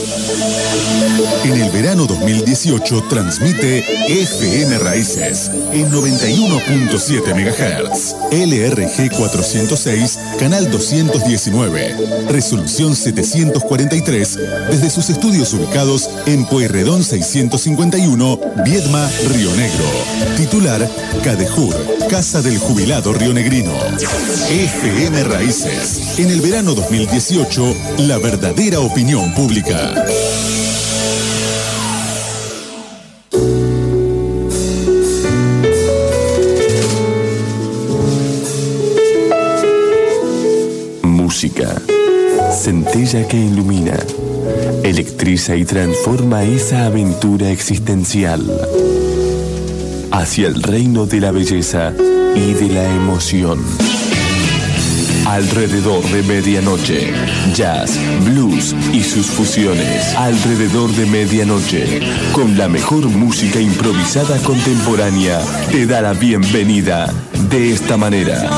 En el verano 2018 transmite FM Raíces en 91.7 MHz, LRG 406, canal 219, resolución 743, desde sus estudios ubicados en Pueyrredón 651, Viedma, Río Negro. Titular, Cadejur, Casa del Jubilado Rionegrino. FM Raíces, en el verano 2018, la verdadera opinión pública. Música, centella que ilumina, electriza y transforma esa aventura existencial hacia el reino de la belleza y de la emoción. Alrededor de medianoche, jazz, blues y sus fusiones. Alrededor de medianoche, con la mejor música improvisada contemporánea, te da la bienvenida de esta manera.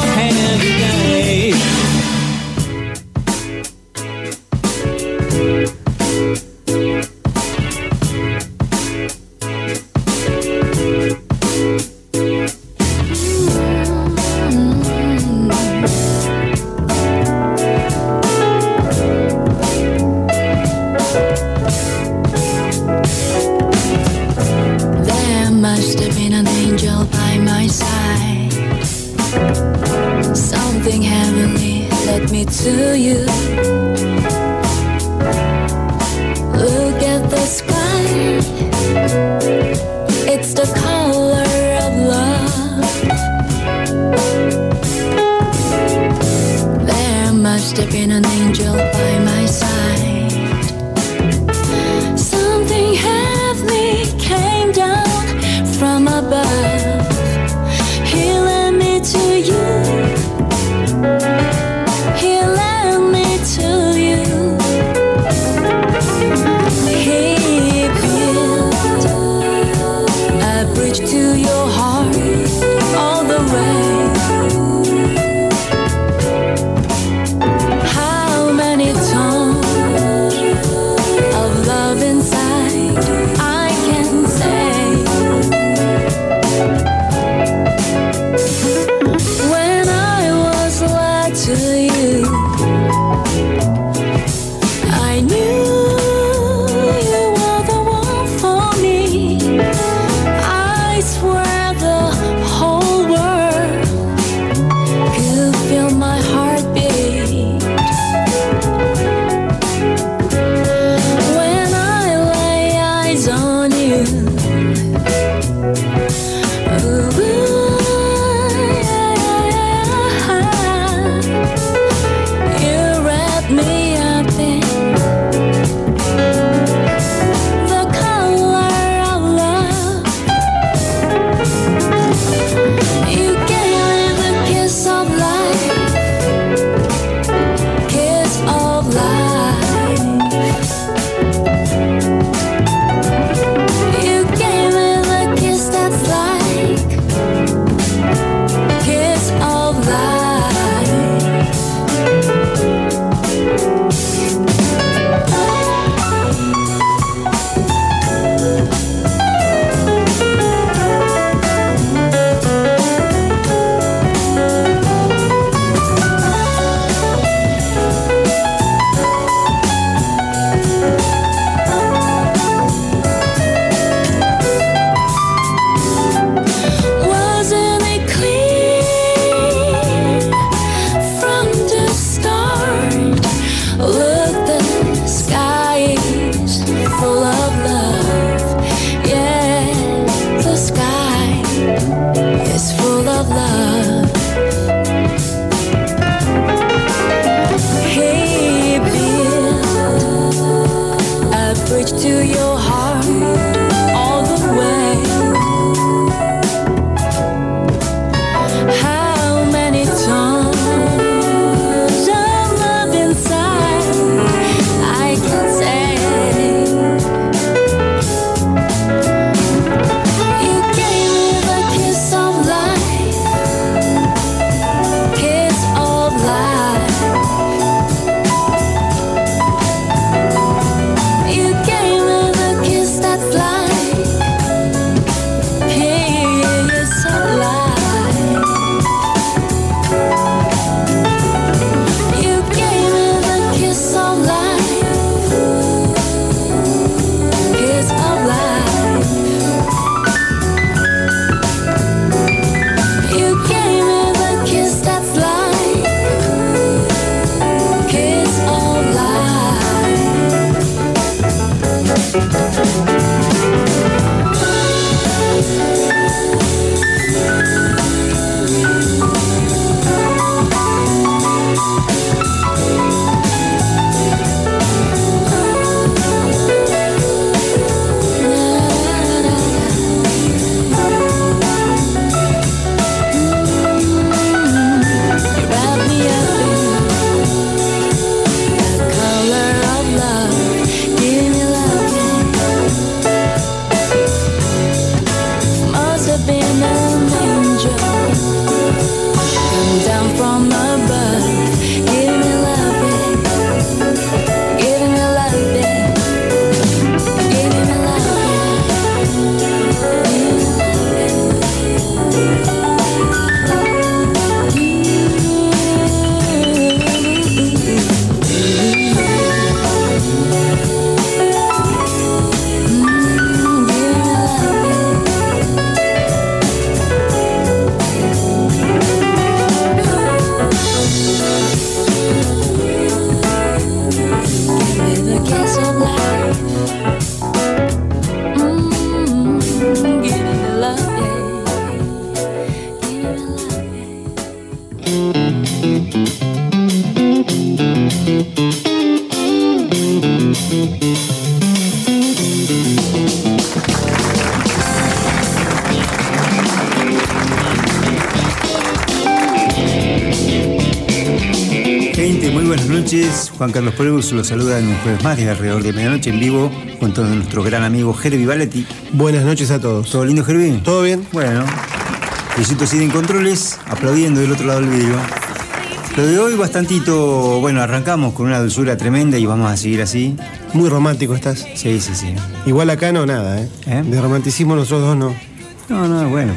Gente, muy buenas noches. Juan Carlos Pérez los saluda en un jueves más de alrededor de medianoche en vivo junto a nuestro gran amigo Herbie Valetti. Buenas noches a todos. ¿Todo lindo, Herbie? ¿Todo bien? Bueno, Luisito sigue en controles, aplaudiendo del otro lado del vidrio. Lo de hoy bastantito, bueno, arrancamos con una dulzura tremenda y vamos a seguir así. Muy romántico estás. Sí, sí, sí. Igual acá no, nada, ¿eh? De romanticismo nosotros dos no. No, bueno,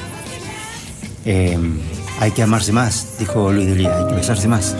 pero... hay que amarse más, dijo Luis Delía, hay que besarse más.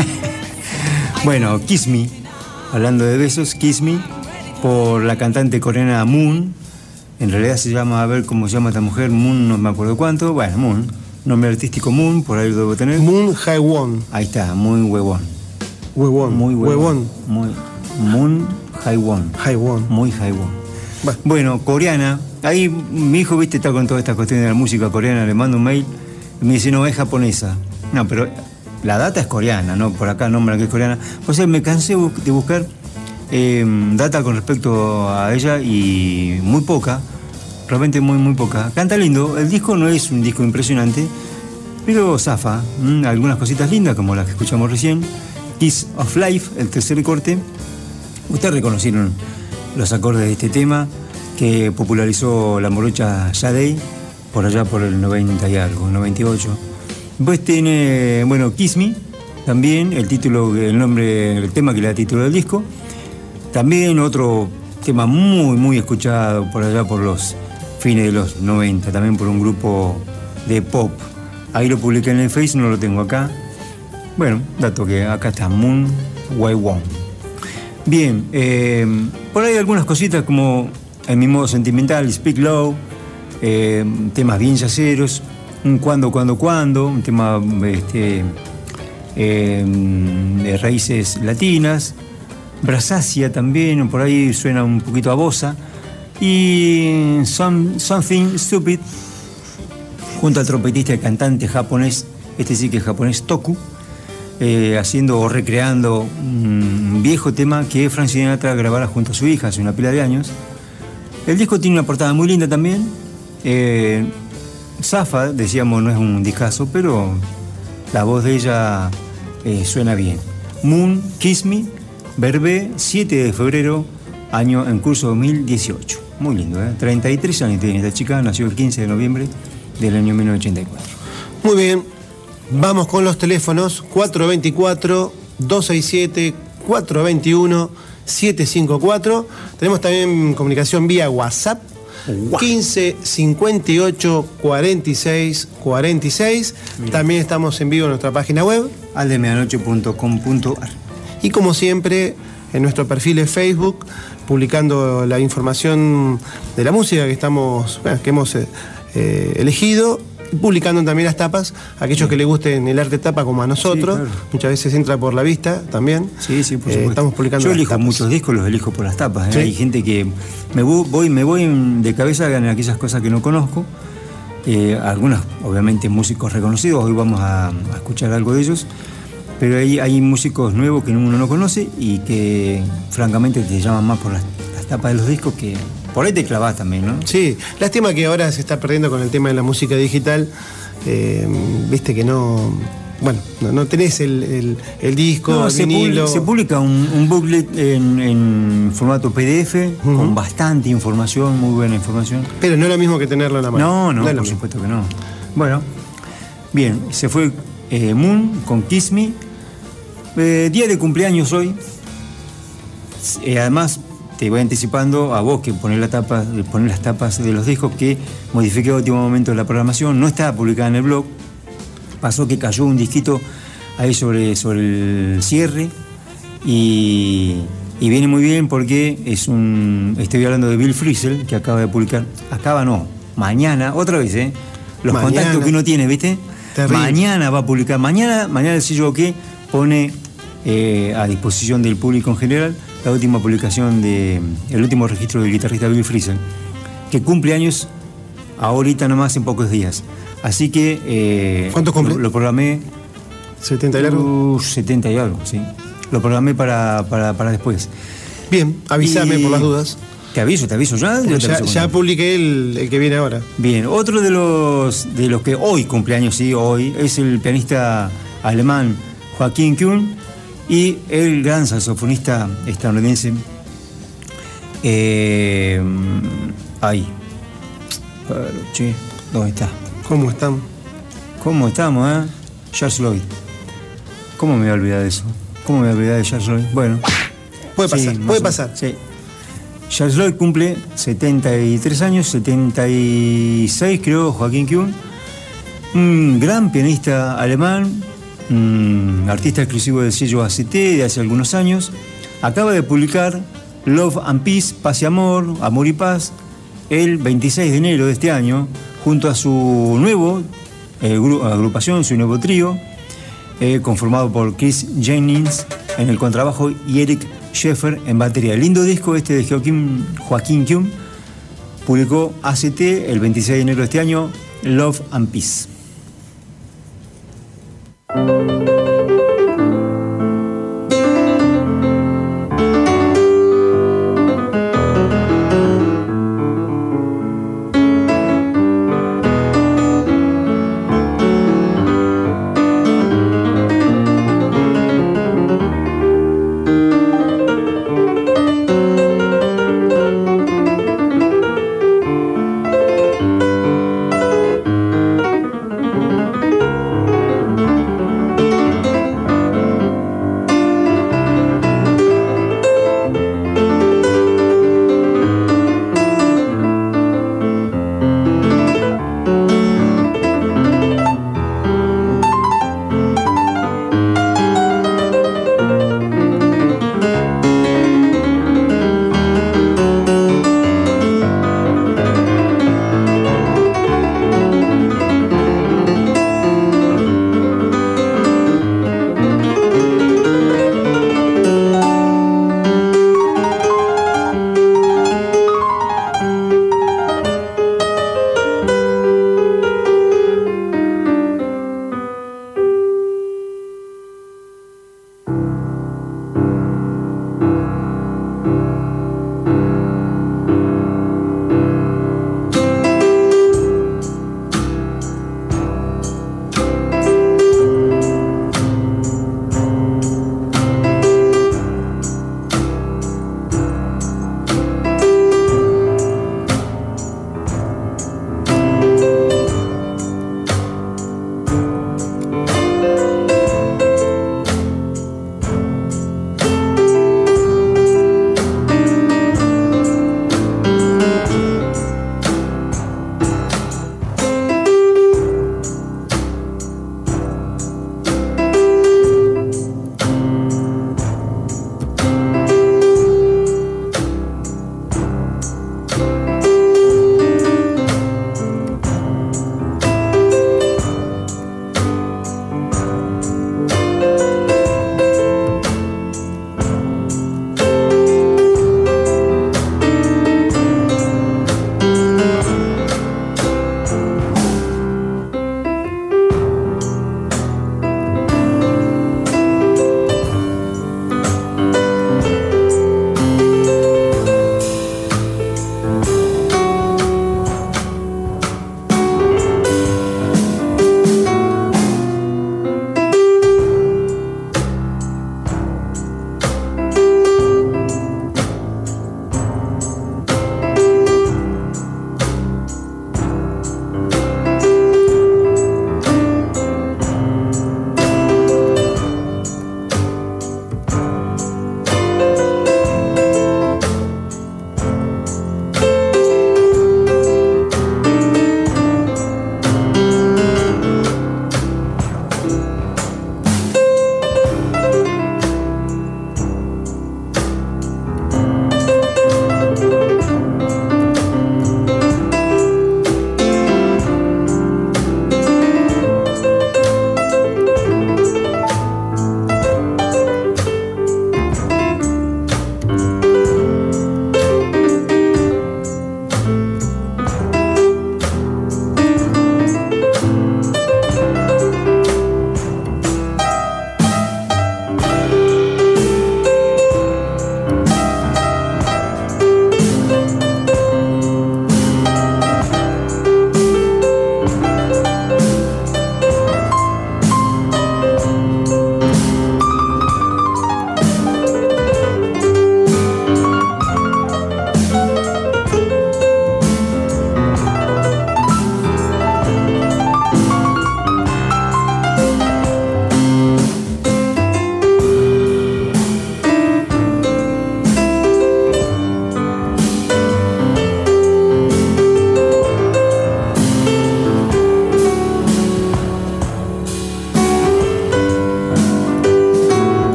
Bueno, Kiss Me, hablando de besos, Kiss Me, por la cantante coreana Moon. En realidad se llama, a ver cómo se llama esta mujer, Moon, no me acuerdo cuánto. Bueno, Moon, nombre artístico Moon, por ahí lo debo tener. Moon Jae-won. Ahí está, muy huevón. Huevón. Muy huevón. Huevón. Moon Jae-won. Jae-won. Muy Jae-won. Bueno, coreana. Ahí mi hijo, viste, está con toda esta cuestión de la música coreana, le mando un mail y me dice, no, es japonesa. No, pero la data es coreana, ¿no? Por acá nombran que es coreana. Pues me cansé de buscar data con respecto a ella y muy poca, realmente muy poca. Canta lindo, el disco no es un disco impresionante, pero zafa. Algunas cositas lindas como las que escuchamos recién. Kiss of Life, el tercer corte. Ustedes reconocieron los acordes de este tema que popularizó la morocha Sade por allá por el 90 y algo, 98. Después tiene, bueno, Kiss Me, también el tema que le da título del disco. También otro tema muy escuchado por allá por los fines de los 90, también por un grupo de pop. Ahí lo publiqué en el Face, no lo tengo acá. Bueno, dato que acá está, Moon Jae-won. Bien, por ahí algunas cositas como en mi modo sentimental, Speak Low, temas bien yaceros, un cuando, un tema de raíces latinas, Brasacia también, por ahí suena un poquito a bossa, y Something Stupid, junto al trompetista y cantante japonés, este sí que es japonés, Toku, haciendo o recreando un viejo tema que Frank Sinatra grabara junto a su hija hace una pila de años. El disco tiene una portada muy linda también. Zafa, decíamos, no es un discazo, pero la voz de ella suena bien. Moon, Kiss Me, Verbe, 7 de febrero, año en curso 2018. Muy lindo, 33 años tiene esta chica, nació el 15 de noviembre del año 1984. Muy bien, vamos con los teléfonos 424-267, 421-754. Tenemos también comunicación vía WhatsApp. 15 58 46 46. También estamos en vivo en nuestra página web aldemedianoche.com.ar. y como siempre en nuestro perfil de Facebook publicando la información de la música que hemos elegido, publicando también las tapas, aquellos que les gusten el arte tapa como a nosotros. Sí, claro. Muchas veces entra por la vista también. Sí, por supuesto. Estamos publicando. Yo elijo muchos discos, los elijo por las tapas. ¿Sí? Hay gente que me voy de cabeza en aquellas cosas que no conozco. Algunos, obviamente, músicos reconocidos. Hoy vamos a escuchar algo de ellos. Pero hay músicos nuevos que uno no conoce y que, francamente, te llaman más por las tapas de los discos que... Por ahí te clavás también, ¿no? Sí, lástima que ahora se está perdiendo con el tema de la música digital. Viste que no tenés el disco, no, el vinilo. Se publica un booklet en formato PDF con bastante información, muy buena información. Pero no es lo mismo que tenerlo en la mano. No, por supuesto que no. Bueno, bien, se fue Moon con Kiss Me. Día de cumpleaños hoy. Además, te voy anticipando a vos que poner las tapas de los discos que modifiqué a último momento de la programación. No estaba publicada en el blog. Pasó que cayó un disquito ahí sobre el cierre y viene muy bien porque estoy hablando de Bill Frisell, que acaba de publicar. Mañana, otra vez, los contactos que uno tiene, ¿viste? Terrible. Mañana va a publicar. Mañana el sello que pone a disposición del público en general la última publicación el último registro del guitarrista Bill Frisell, que cumple años ahorita nomás en pocos días. Así que... ¿Cuánto cumple? Lo programé... 70 y algo. 70 y algo, sí. Lo programé para después. Bien, avísame Y- por las dudas. Te aviso ya. Porque Yo te aviso ya cuando. publiqué el que viene ahora. Bien, otro de los que hoy cumpleaños, sí, hoy, es el pianista alemán Joaquín Kuhn y el gran saxofonista estadounidense. Ahí. Pero, che, ¿dónde está? ¿Cómo están? ¿Cómo estamos, Charles Lloyd. ¿Cómo me voy a olvidar de eso? ¿Cómo me voy a olvidar de Charles Lloyd? Bueno. Puede pasar, sí, más puede o- pasar. Sí. Charles Lloyd cumple 73 años, 76 creo, Joaquín Kuhn. Un gran pianista alemán, artista exclusivo del sello ACT de hace algunos años. Acaba de publicar Love and Peace, Paz y Amor, Amor y Paz, el 26 de enero de este año, junto a su nuevo agrupación, su nuevo trío, conformado por Chris Jennings en el contrabajo y Eric Scheffer en batería. El lindo disco este de Joaquín Kuhn, publicó ACT el 26 de enero de este año, Love and Peace.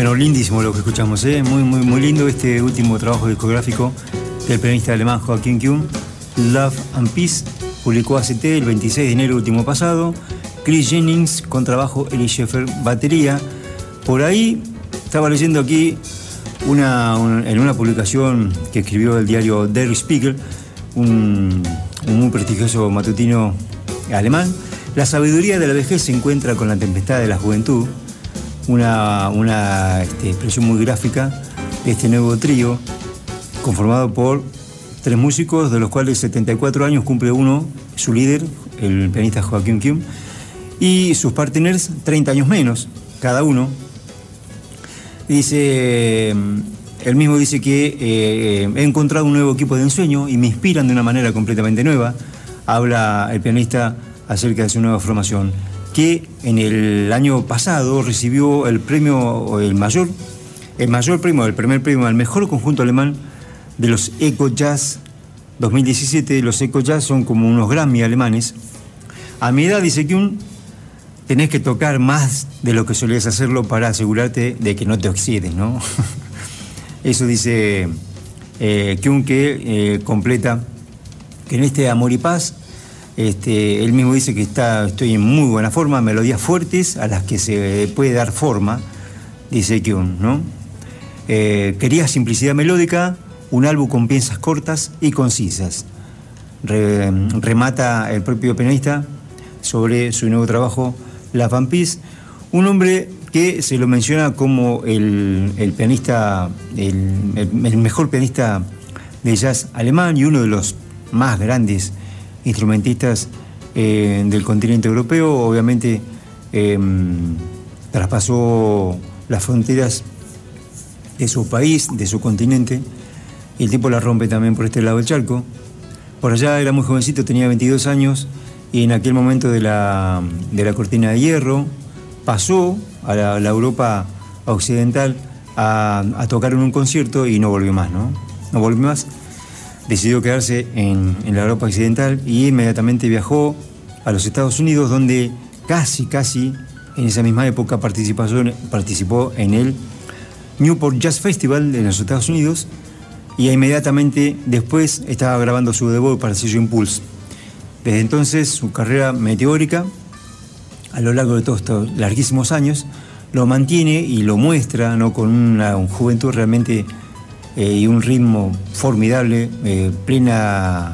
Bueno, lindísimo lo que escuchamos, ¿eh? Muy lindo este último trabajo discográfico del pianista alemán Joachim Kuhn, Love and Peace, publicó ACT el 26 de enero último pasado. Chris Jennings, contrabajo, Eli Scheffer, batería. Por ahí estaba leyendo aquí en una publicación que escribió el diario Der Spiegel, un muy prestigioso matutino alemán. La sabiduría de la vejez se encuentra con la tempestad de la juventud. Una expresión muy gráfica de este nuevo trío, conformado por 3 músicos, de los cuales 74 años cumple uno, su líder, el pianista Joachim Kuhn, y sus partners 30 años menos, cada uno. Dice, él mismo dice que he encontrado un nuevo equipo de ensueño y me inspiran de una manera completamente nueva. Habla el pianista acerca de su nueva formación, que en el año pasado recibió el premio, el mayor premio, el primer premio al mejor conjunto alemán de los Eco Jazz 2017. Los Eco Jazz son como unos Grammy alemanes. A mi edad, dice Kuhn, tenés que tocar más de lo que solías hacerlo para asegurarte de que no te oxides, ¿no? Eso dice Kuhn, que completa que en este Amor y Paz, él mismo dice que estoy en muy buena forma, melodías fuertes a las que se puede dar forma, dice Kuhn, ¿no? Quería simplicidad melódica, un álbum con piezas cortas y concisas. Remata el propio pianista sobre su nuevo trabajo, Love and Peace, un hombre que se lo menciona como el pianista, el mejor pianista de jazz alemán y uno de los más grandes instrumentistas del continente europeo. Obviamente traspasó las fronteras de su país, de su continente, y el tipo la rompe también por este lado del charco. Por allá era muy jovencito, tenía 22 años, y en aquel momento de la cortina de hierro pasó a la Europa occidental a tocar en un concierto y no volvió más, ¿no? No volvió más. Decidió quedarse en la Europa occidental y inmediatamente viajó a los Estados Unidos, donde casi en esa misma época participó en el Newport Jazz Festival de los Estados Unidos, y inmediatamente después estaba grabando su debut para el sello Impulse. Desde entonces su carrera meteórica a lo largo de todos estos larguísimos años lo mantiene y lo muestra, ¿no? Con una juventud realmente y un ritmo formidable, en plena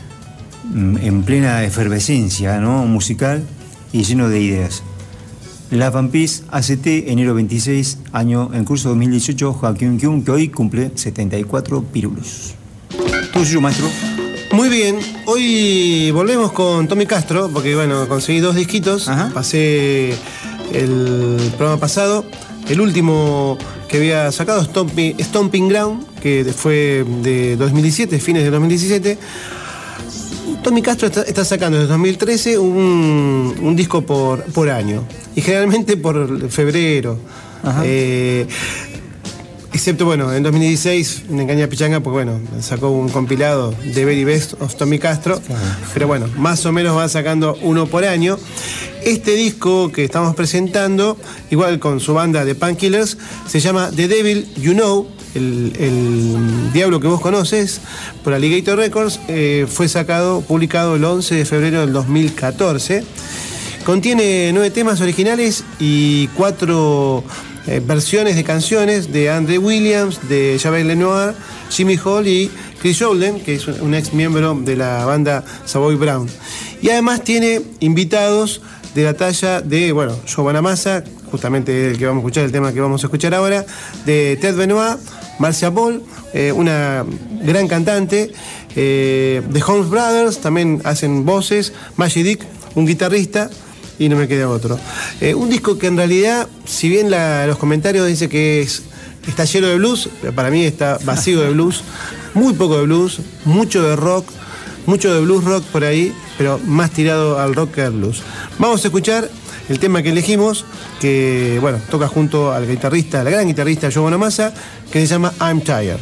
efervescencia, ¿no? Musical y lleno de ideas. Love and Peace, ACT, enero 26, año en curso 2018, Joachim Kuhn, que hoy cumple 74 pirulos. Tuyo, maestro. Muy bien, hoy volvemos con Tommy Castro, porque bueno, conseguí 2 disquitos. Ajá. Pasé el programa pasado, el último que había sacado, Stomping Ground, que fue de 2017, fines de 2017. Tommy Castro está sacando desde 2013 un disco por año, y generalmente por febrero. Excepto, bueno, en 2016, en Engaña Pichanga, pues bueno, sacó un compilado de Very Best of Tommy Castro. Claro. Pero bueno, más o menos va sacando uno por año. Este disco que estamos presentando, igual con su banda de Painkillers, se llama The Devil You Know, el Diablo que vos conoces, por Alligator Records. Fue publicado el 11 de febrero del 2014. Contiene 9 temas originales y 4 versiones de canciones de Andre Williams, de Javel Lenoir, Jimmy Hall y Chris Jolden, que es un ex miembro de la banda Savoy Brown. Y además tiene invitados de la talla de, bueno, Joe Bonamassa, justamente el que vamos a escuchar, el tema que vamos a escuchar ahora, de Ted Benoit, Marcia Ball, una gran cantante, de Holmes Brothers, también hacen voces, Maggie Dick, un guitarrista, y no me queda otro. Un disco que en realidad, si bien los comentarios dicen que está lleno de blues, para mí está vacío de blues, muy poco de blues, mucho de rock, mucho de blues rock por ahí, pero más tirado al rock que al blues. Vamos a escuchar el tema que elegimos, que bueno, toca junto al guitarrista, la gran guitarrista Joe Bonamassa, que se llama I'm Tired.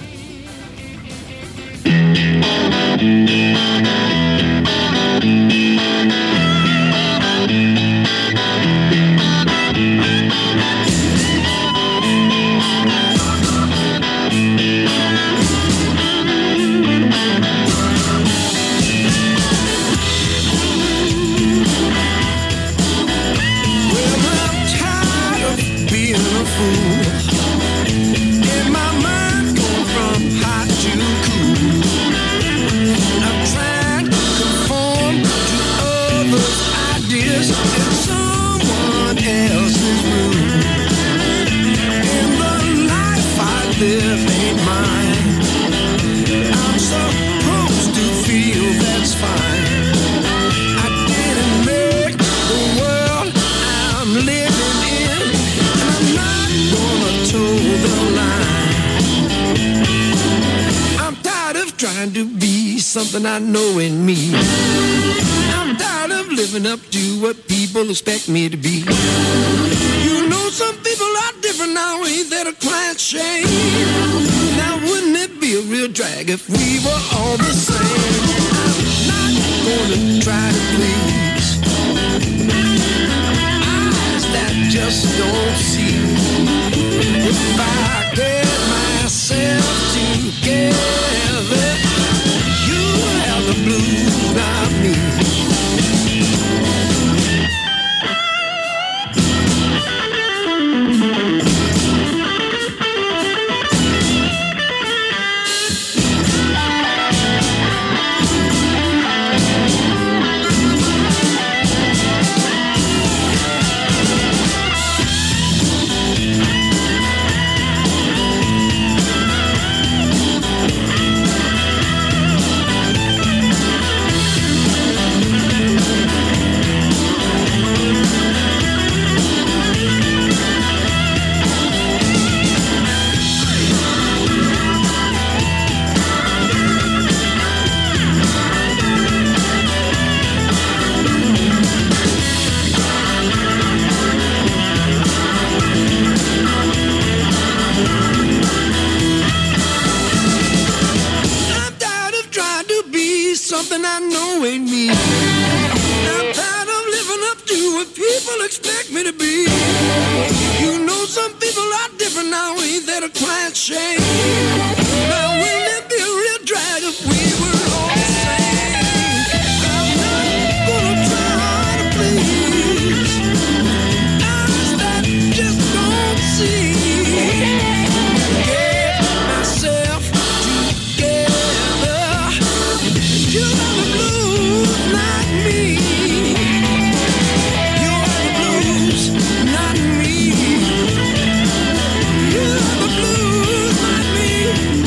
life ain't mine. I'm supposed to feel that's fine. I didn't make the world I'm living in, and I'm not gonna toe the line. I'm tired of trying to be something I know in me. I'm tired of living up to what people expect me to be. You know some people are different now, ain't that a quiet shame? Now wouldn't it be a real drag if we were all the same? I'm not gonna try to please eyes that just don't see. If I get myself together, you have the blues, not me. Something I know ain't me. I'm tired of living up to what people expect me to be. You know some people are different now, ain't that a quiet shame? Now wouldn't it be a real drag if we were all the same? I'm not gonna try to please eyes that just don't see. Get myself together. You have the blues, not me. You have the blues, not me. You have the blues, not me.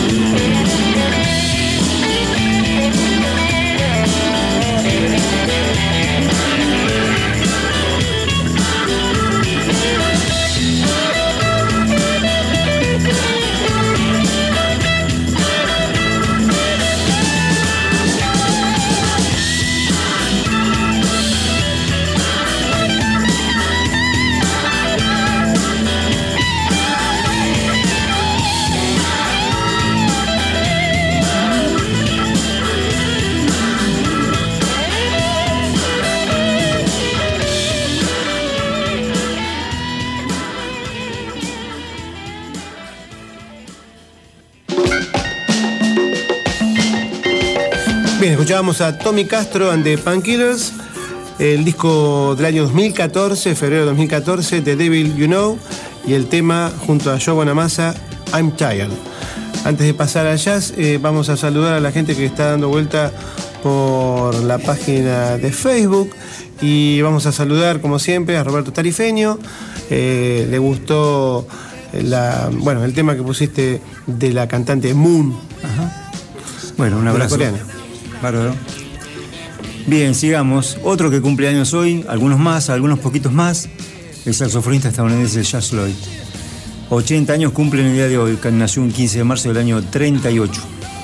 Bien, escuchábamos a Tommy Castro and the Painkillers, el disco del año 2014, febrero de 2014, The Devil You Know, y el tema junto a Joe Bonamassa, I'm Tired. Antes de pasar al jazz, vamos a saludar a la gente que está dando vuelta por la página de Facebook, y vamos a saludar, como siempre, a Roberto Tarifeño. Le gustó el tema que pusiste de la cantante Moon. Ajá. Bueno, un abrazo. Coreana. Bárbaro. Bien, sigamos. Otro que cumple años hoy, algunos poquitos más, el saxofonista estadounidense Jazz Lloyd. 80 años cumple en el día de hoy, que nació un 15 de marzo del año 38.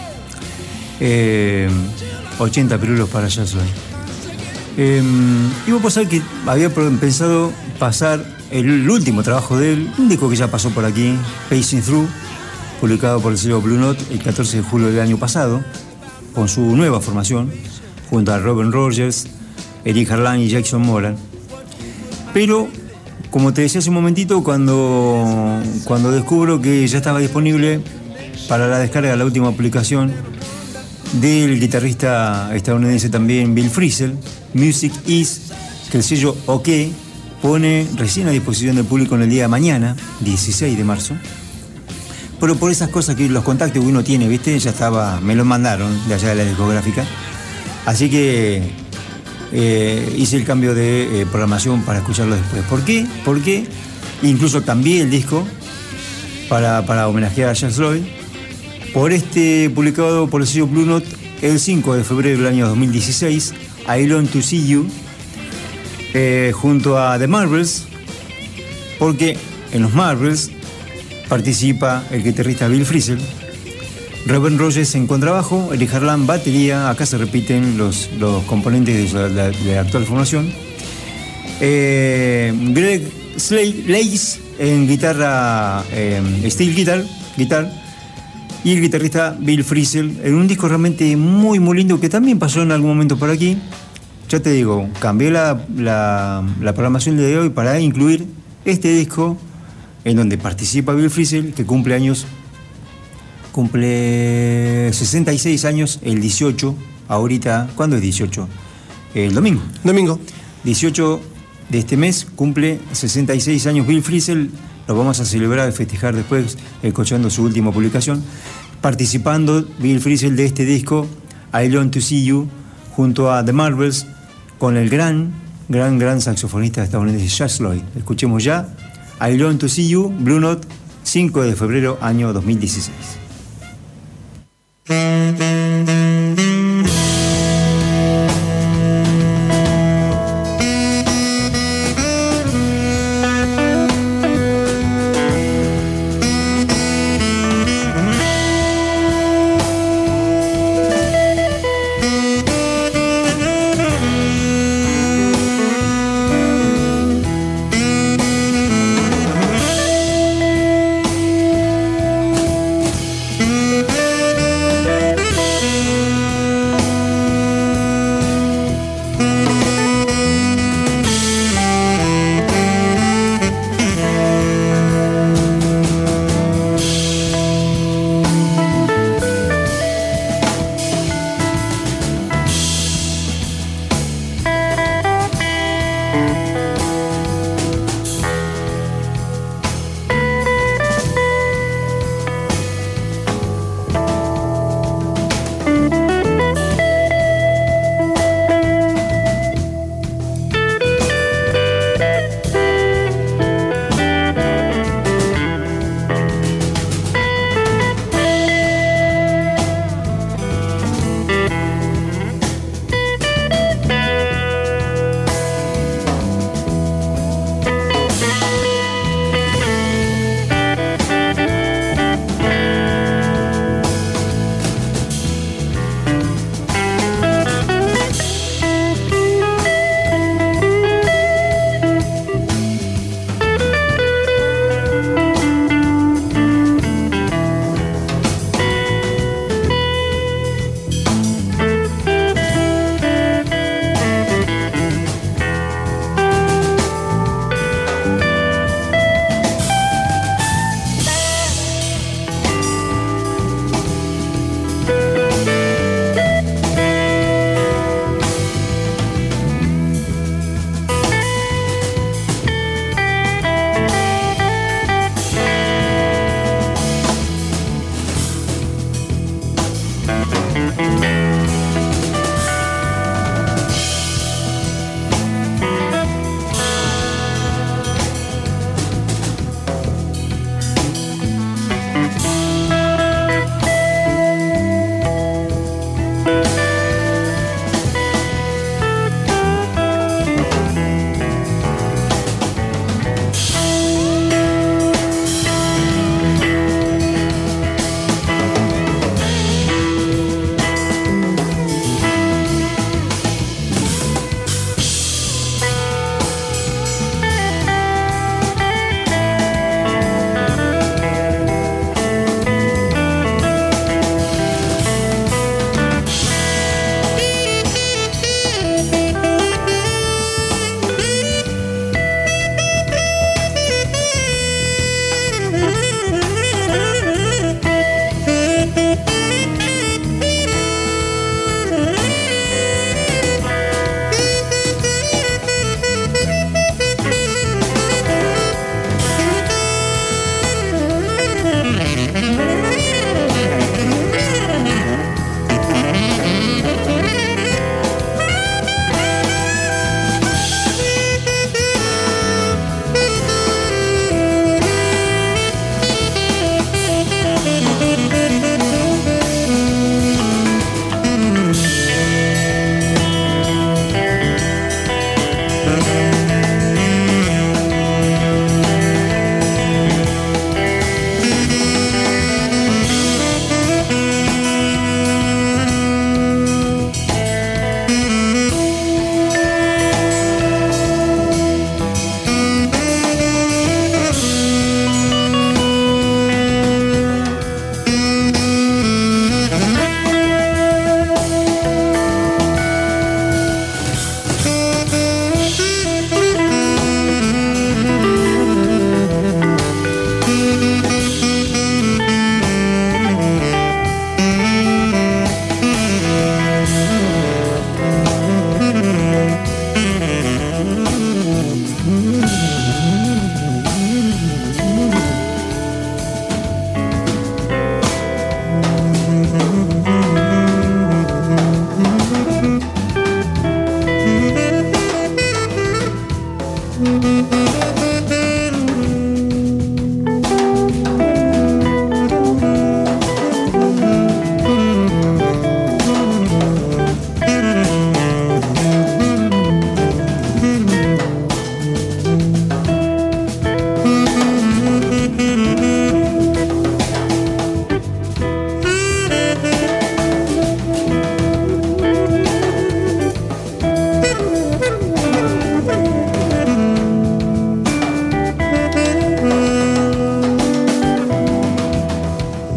80 pirulos para Jazz Lloyd. Y vos pensás que había pensado pasar el último trabajo de él, un disco que ya pasó por aquí, Pacing Through, publicado por el sello Blue Note el 14 de julio del año pasado, con su nueva formación, junto a Robin Rogers, Eric Harlan y Jackson Moran. Pero, como te decía hace un momentito, cuando descubro que ya estaba disponible para la descarga la última publicación del guitarrista estadounidense también Bill Frisell, Music Is, que el sello OK pone recién a disposición del público en el día de mañana, 16 de marzo. Pero por esas cosas que los contactos que uno tiene, ¿viste? Ya estaba, me los mandaron de allá de la discográfica. Así que hice el cambio de programación para escucharlo después. ¿Por qué? Porque incluso cambié el disco para homenajear a James Lloyd, publicado por el sello Blue Note el 5 de febrero del año 2016, I Long to See You, junto a The Marvels, porque en los Marvels participa el guitarrista Bill Frisell, Robert Rogers en contrabajo, Eric Harlan batería, acá se repiten los componentes de la actual formación, Greg Lace en guitarra, steel guitar, y el guitarrista Bill Frisell en un disco realmente muy muy lindo que también pasó en algún momento por aquí. Ya te digo, cambié la programación de hoy para incluir este disco en donde participa Bill Frisell, que cumple 66 años el 18, ahorita, ¿cuándo es 18? El domingo. 18 de este mes cumple 66 años Bill Frisell. Lo vamos a celebrar y festejar después, escuchando su última publicación, participando Bill Frisell de este disco I Long to See You, junto a The Marvels, con el gran saxofonista estadounidense James Lloyd. Escuchemos ya I Long to See You, Blue Note, 5 de febrero, año 2016.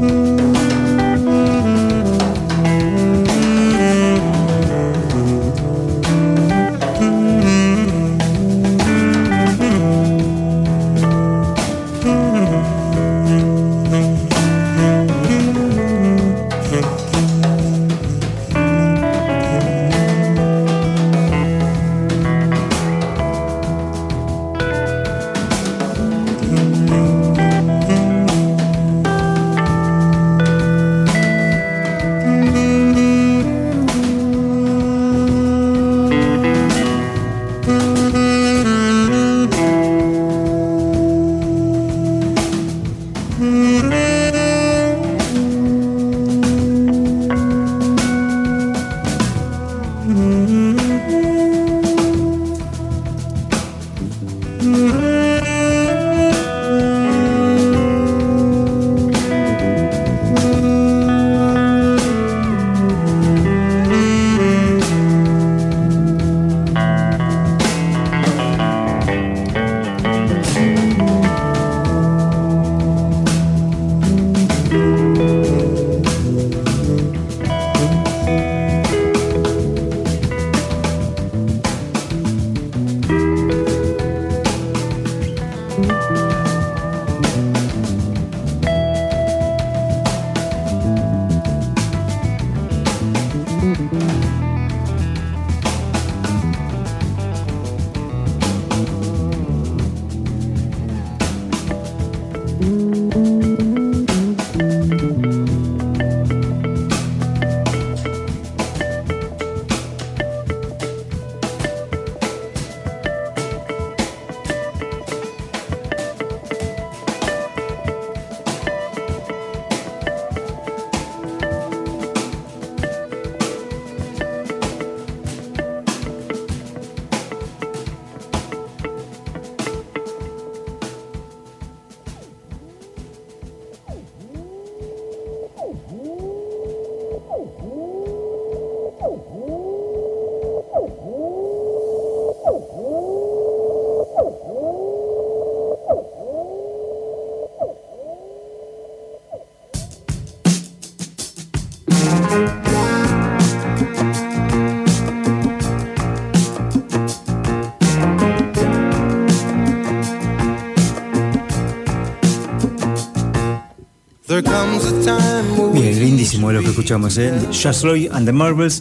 Bien, lindísimo lo que escuchamos, ¿eh? Jazz Lloyd and the Marvels,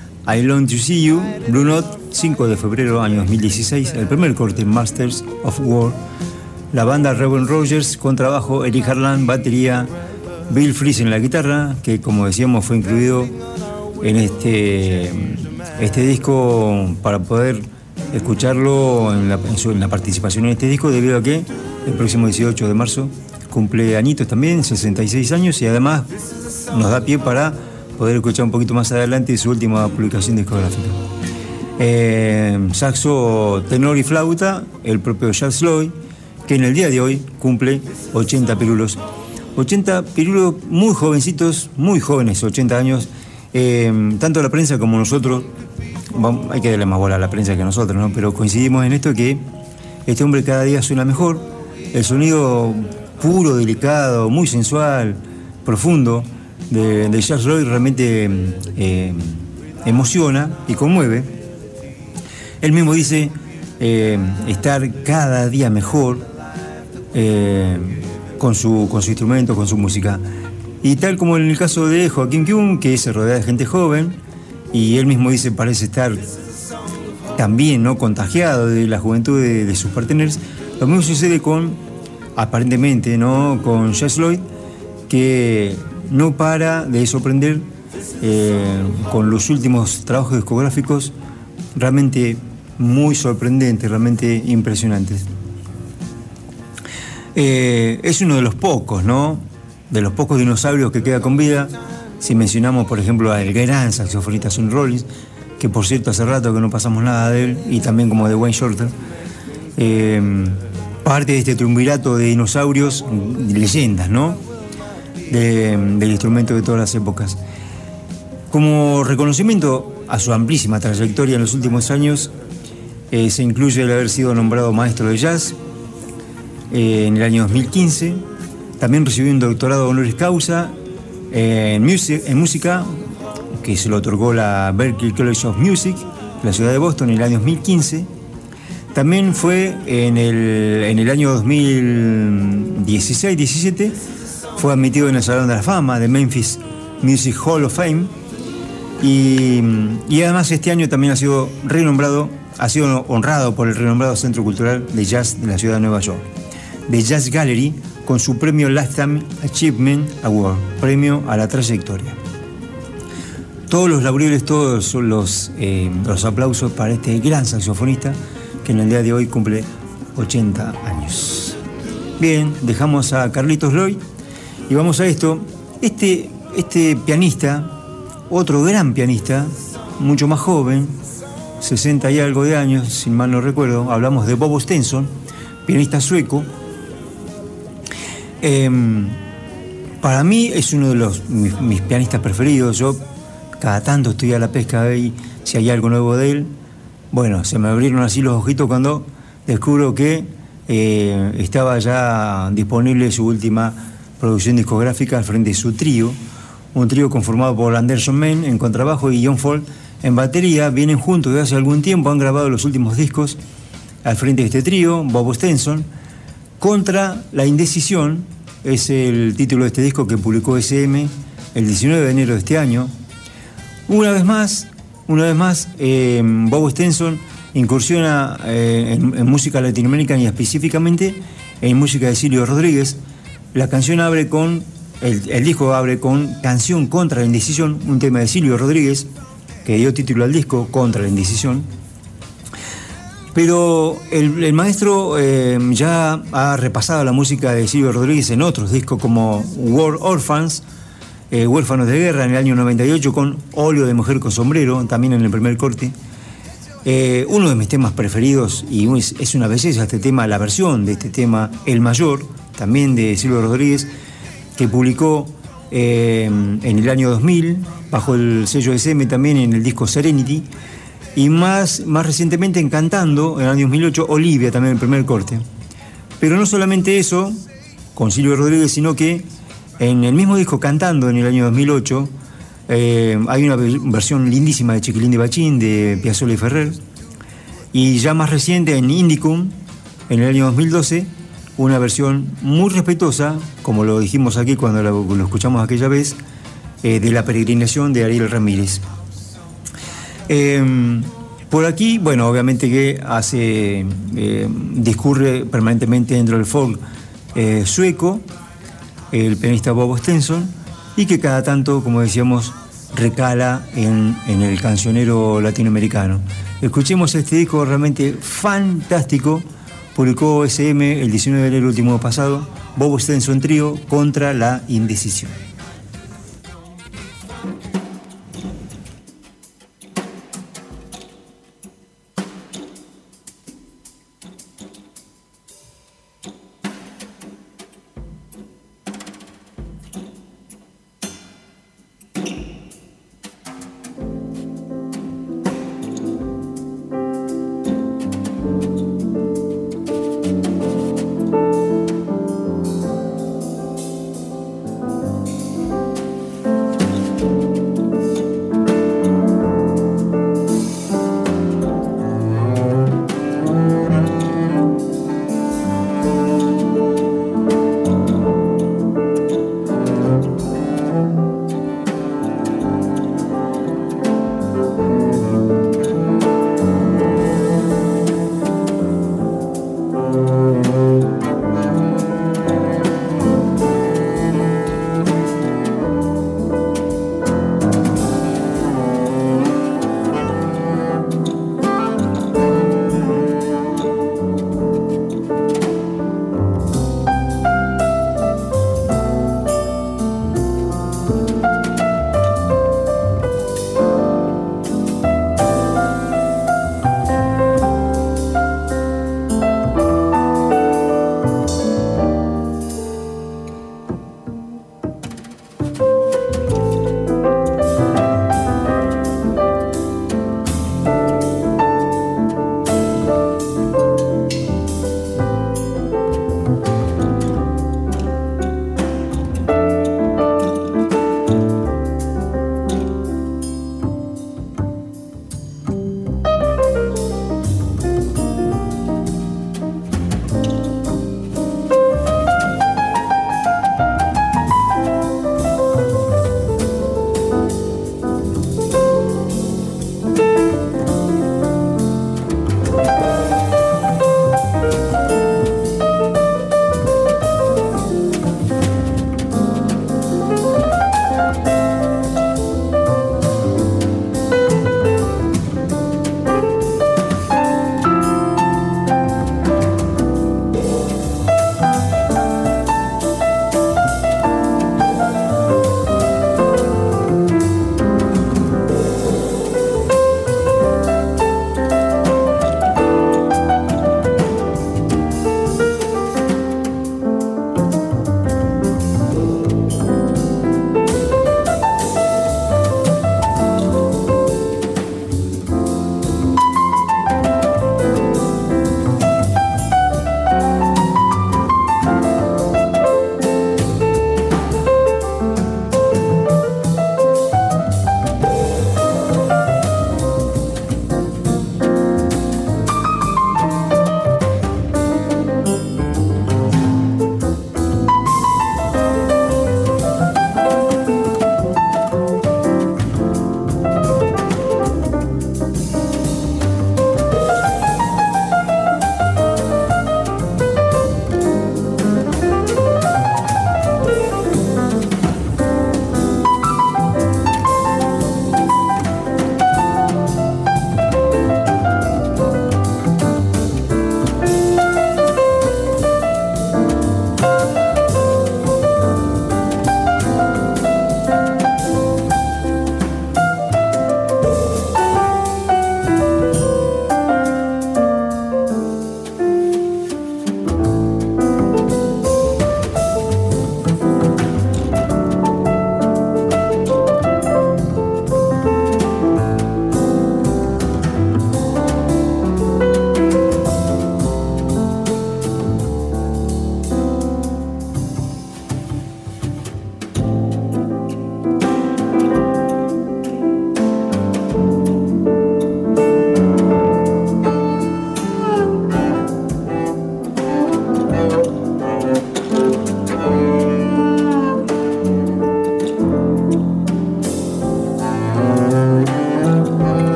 I Long to See You, Blue Note, 5 de febrero, año 2016, el primer corte Masters of War. La banda Rebel Rogers, con trabajo, Eric Harlan, batería, Bill Fries en la guitarra, que como decíamos fue incluido en este disco para poder escucharlo en la participación en este disco, debido a que el próximo 18 de marzo cumple añitos también, 66 años, y además nos da pie para poder escuchar un poquito más adelante su última publicación discográfica. Saxo, tenor y flauta, el propio Jazz Lloyd, que en el día de hoy cumple 80 pirulos. 80 pirulos muy jovencitos, muy jóvenes, 80 años. Tanto la prensa como nosotros, hay que darle más bola a la prensa que a nosotros, ¿no? Pero coincidimos en esto, que este hombre cada día suena mejor. El sonido puro, delicado, muy sensual, profundo de Jazz Lloyd realmente emociona y conmueve. Él mismo dice estar cada día mejor con su instrumento, con su música. Y tal como en el caso de Joaquín Kyun, que se rodea de gente joven, y él mismo dice parece estar también, ¿no?, contagiado de la juventud de sus partners. Lo mismo sucede aparentemente, ¿no?, con Jazz Lloyd, que no para de sorprender con los últimos trabajos discográficos, realmente muy sorprendentes, realmente impresionantes. Es uno de los pocos, ¿no?, de los pocos dinosaurios que queda con vida. Si mencionamos, por ejemplo, al gran saxofonista Sonny Rollins, que por cierto hace rato que no pasamos nada de él, y también como de Wayne Shorter, parte de este triunvirato de dinosaurios, de leyendas, ¿no?, del instrumento de todas las épocas. Como reconocimiento a su amplísima trayectoria en los últimos años, se incluye el haber sido nombrado maestro de jazz en el año 2015, También recibió un doctorado honoris causa en música, que se lo otorgó la Berklee College of Music, la ciudad de Boston, en el año 2015. También fue en el año 2016-17, fue admitido en el Salón de la Fama de Memphis Music Hall of Fame. Y además este año también ha sido honrado por el renombrado Centro Cultural de Jazz de la ciudad de Nueva York, The Jazz Gallery, con su premio Lifetime Achievement Award, premio a la trayectoria. Todos los laureles, todos los aplausos para este gran saxofonista que en el día de hoy cumple 80 años. Bien, dejamos a Carlitos Loy y vamos a esto. Este pianista, otro gran pianista, mucho más joven, 60 y algo de años, sin mal no recuerdo, hablamos de Bobo Stenson, pianista sueco. Para mí es uno de mis pianistas preferidos. Yo cada tanto estoy a la pesca de si hay algo nuevo de él. Bueno, se me abrieron así los ojitos cuando descubro que estaba ya disponible su última producción discográfica al frente de su trío, un trío conformado por Anderson Mann en contrabajo y John Ford en batería. Vienen juntos desde hace algún tiempo, han grabado los últimos discos al frente de este trío. Bobo Stenson, Contra la Indecisión, es el título de este disco que publicó SM el 19 de enero de este año. Una vez más, Bobo Stenson incursiona en música latinoamericana y específicamente en música de Silvio Rodríguez. La canción abre con, el disco abre con Canción Contra la Indecisión, un tema de Silvio Rodríguez que dio título al disco, Contra la Indecisión. Pero el maestro ya ha repasado la música de Silvio Rodríguez en otros discos como War Orphans, Huérfanos de Guerra, en el año 98, con Óleo de Mujer con Sombrero, también en el primer corte. Uno de mis temas preferidos, y es una belleza este tema, la versión de este tema, El Mayor, también de Silvio Rodríguez, que publicó en el año 2000, bajo el sello SM, también en el disco Serenity. Y más recientemente en Cantando, en el año 2008, Olivia, también el primer corte. Pero no solamente eso, con Silvio Rodríguez, sino que en el mismo disco Cantando, en el año 2008, hay una versión lindísima de Chiquilín de Bachín, de Piazzolla y Ferrer. Y ya más reciente, en Indicum, en el año 2012, una versión muy respetuosa, como lo dijimos aquí cuando lo escuchamos aquella vez, de La Peregrinación de Ariel Ramírez. Por aquí, bueno, obviamente que discurre permanentemente dentro del folk sueco, el pianista Bobo Stenson, y que cada tanto, como decíamos, recala en el cancionero latinoamericano. Escuchemos este disco realmente fantástico, publicó SM el 19 de enero último pasado, Bobo Stenson Trío, Contra la Indecisión.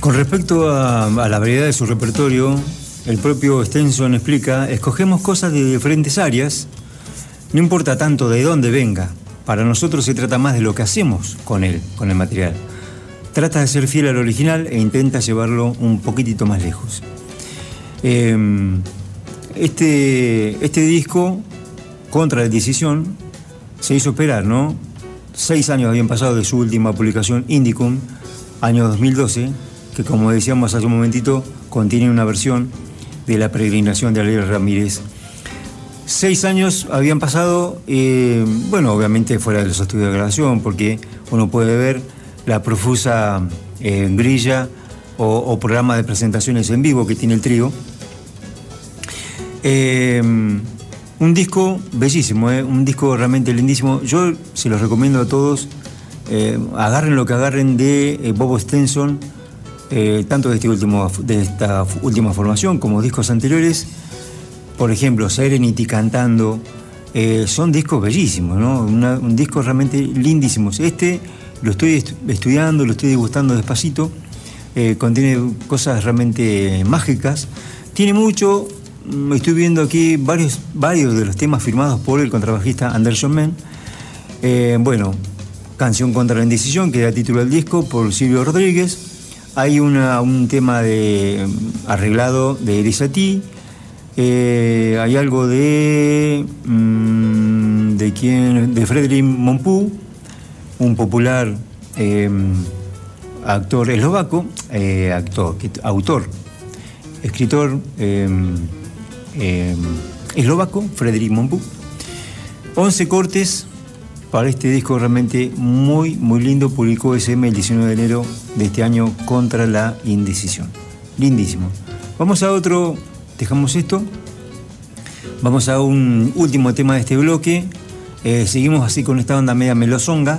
Con respecto a la variedad de su repertorio, el propio Stenson explica: escogemos cosas de diferentes áreas, no importa tanto de dónde venga, para nosotros se trata más de lo que hacemos con él, con el material. Trata de ser fiel al original e intenta llevarlo un poquitito más lejos. Este disco, Contra la Indecisión, se hizo esperar, ¿no? 6 años habían pasado de su última publicación, Indicum, año 2012, que, como decíamos hace un momentito, contiene una versión de La Peregrinación de Ariel Ramírez. 6 años habían pasado, bueno, obviamente fuera de los estudios de grabación, porque uno puede ver la profusa grilla o programa de presentaciones en vivo que tiene el trío. Un disco bellísimo, un disco realmente lindísimo. Yo se los recomiendo a todos. Agarren lo que agarren de Bob Stenson, tanto de esta última formación como discos anteriores. Por ejemplo, Serenity cantando. Son discos bellísimos, ¿no? Un disco realmente lindísimos. Lo estoy estudiando, lo estoy degustando despacito. Contiene cosas realmente mágicas. Tiene mucho. Estoy viendo aquí varios de los temas firmados por el contrabajista Anderson Mann. Bueno, Canción contra la Indecisión, que da título al disco, por Silvio Rodríguez. Hay un tema arreglado de Elisati. Hay algo de Frédéric Mompou, un popular actor eslovaco, escritor eslovaco, Frédéric Mompou. 11 cortes para este disco realmente muy, muy lindo. Publicó SM el 19 de enero de este año, Contra la Indecisión. Lindísimo. Vamos a otro, dejamos esto. Vamos a un último tema de este bloque. Seguimos así con esta onda media melosonga.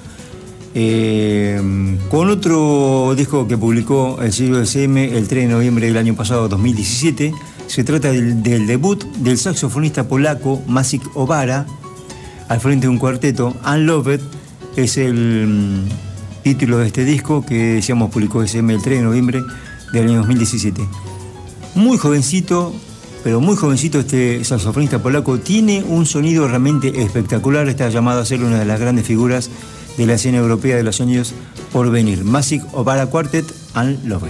Con otro disco que publicó el sello SM el 3 de noviembre del año pasado, 2017. Se trata del debut del saxofonista polaco Maciej Obara al frente de un cuarteto. Unloved es el título de este disco que, decíamos, publicó SM el 3 de noviembre del año 2017. Muy jovencito, pero muy jovencito este saxofonista polaco. Tiene un sonido realmente espectacular. Está llamado a ser una de las grandes figuras de la escena europea de los años por venir. Maciej Obara Quartet, Unloved.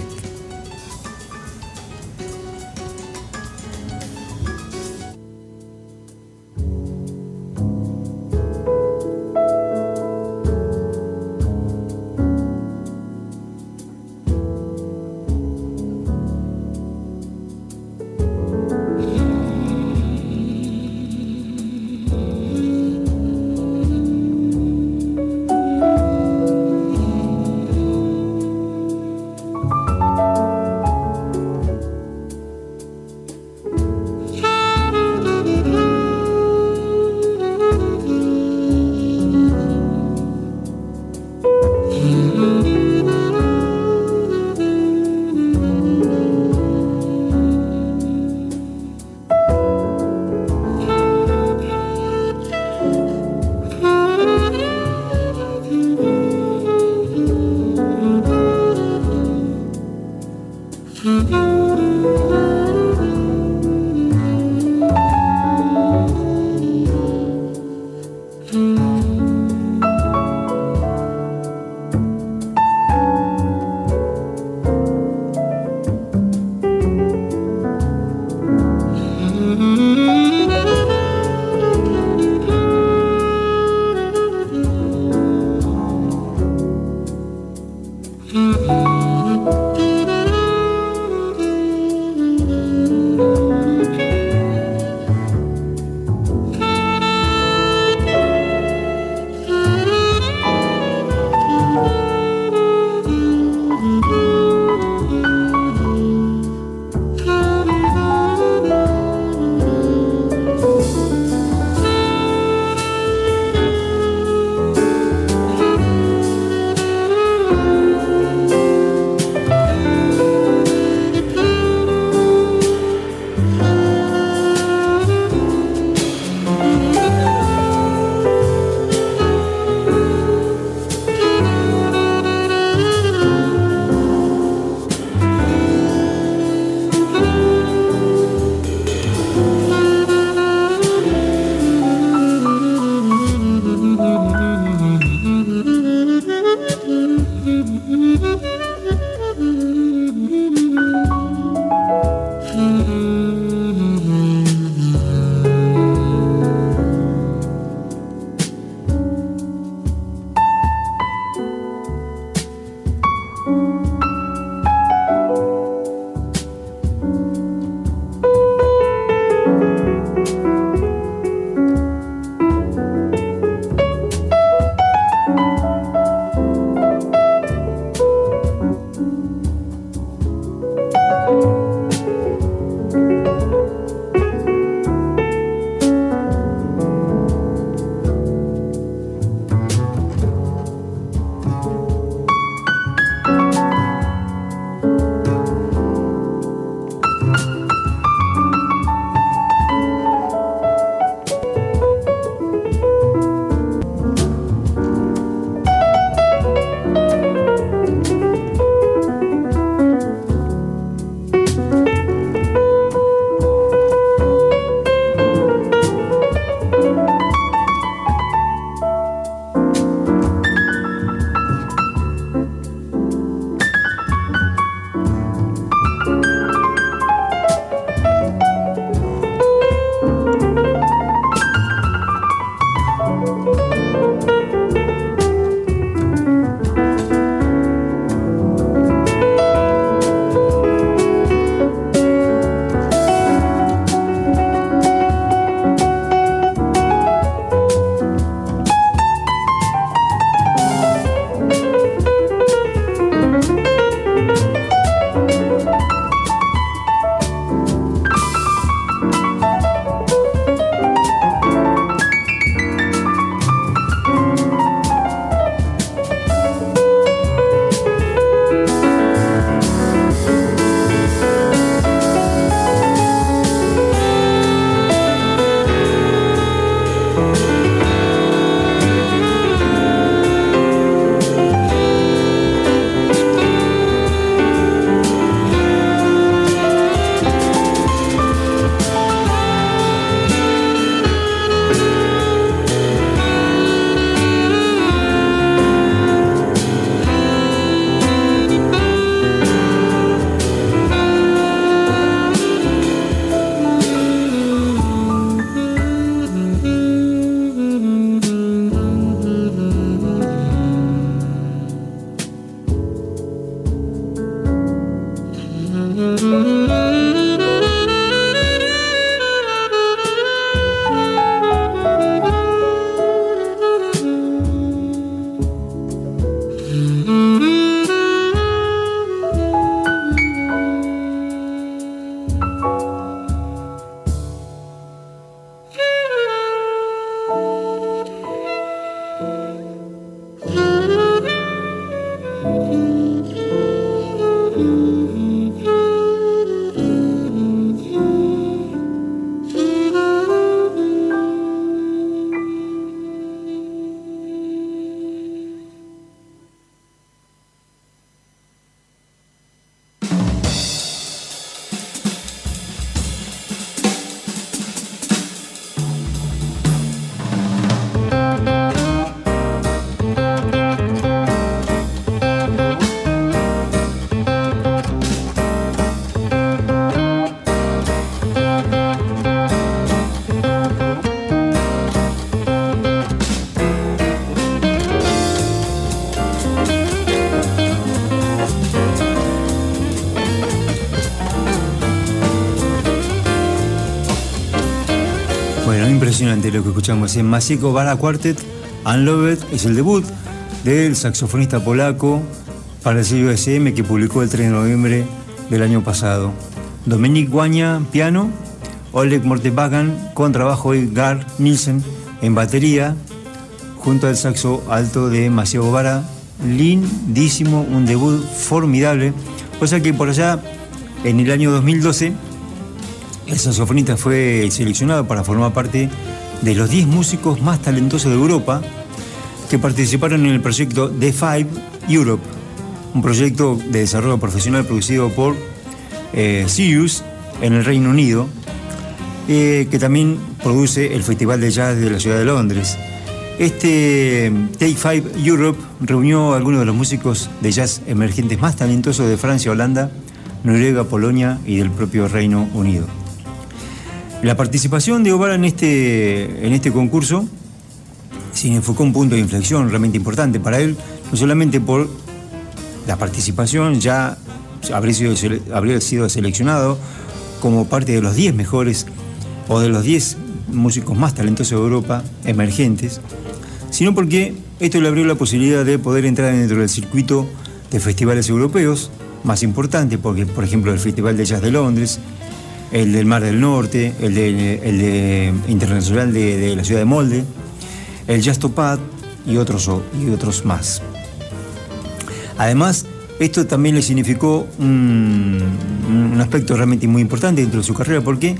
Bueno, impresionante lo que escuchamos en Maciej Wara Quartet. Unloved es el debut del saxofonista polaco para el sello SM, que publicó el 3 de noviembre del año pasado. Dominik Wania, piano. Oleg Mortebagan, con trabajo de Gar Nielsen en batería, junto al saxo alto de Maciej Wara. Lindísimo, un debut formidable. O sea que por allá, en el año 2012, el saxofonista fue seleccionado para formar parte de los 10 músicos más talentosos de Europa que participaron en el proyecto The Five Europe, un proyecto de desarrollo profesional producido por Sirius en el Reino Unido, que también produce el Festival de Jazz de la ciudad de Londres. Este Take Five Europe reunió a algunos de los músicos de jazz emergentes más talentosos de Francia, Holanda, Noruega, Polonia y del propio Reino Unido. La participación de Wara en este concurso significó un punto de inflexión realmente importante para él, no solamente por la participación, ya habría sido seleccionado como parte de los 10 mejores o de los 10 músicos más talentosos de Europa, emergentes, sino porque esto le abrió la posibilidad de poder entrar dentro del circuito de festivales europeos más importantes, porque, por ejemplo, el Festival de Jazz de Londres, el del Mar del Norte, el de internacional de la ciudad de Molde, el Jazz Topaz y otros más. Además, esto también le significó un aspecto realmente muy importante dentro de su carrera, porque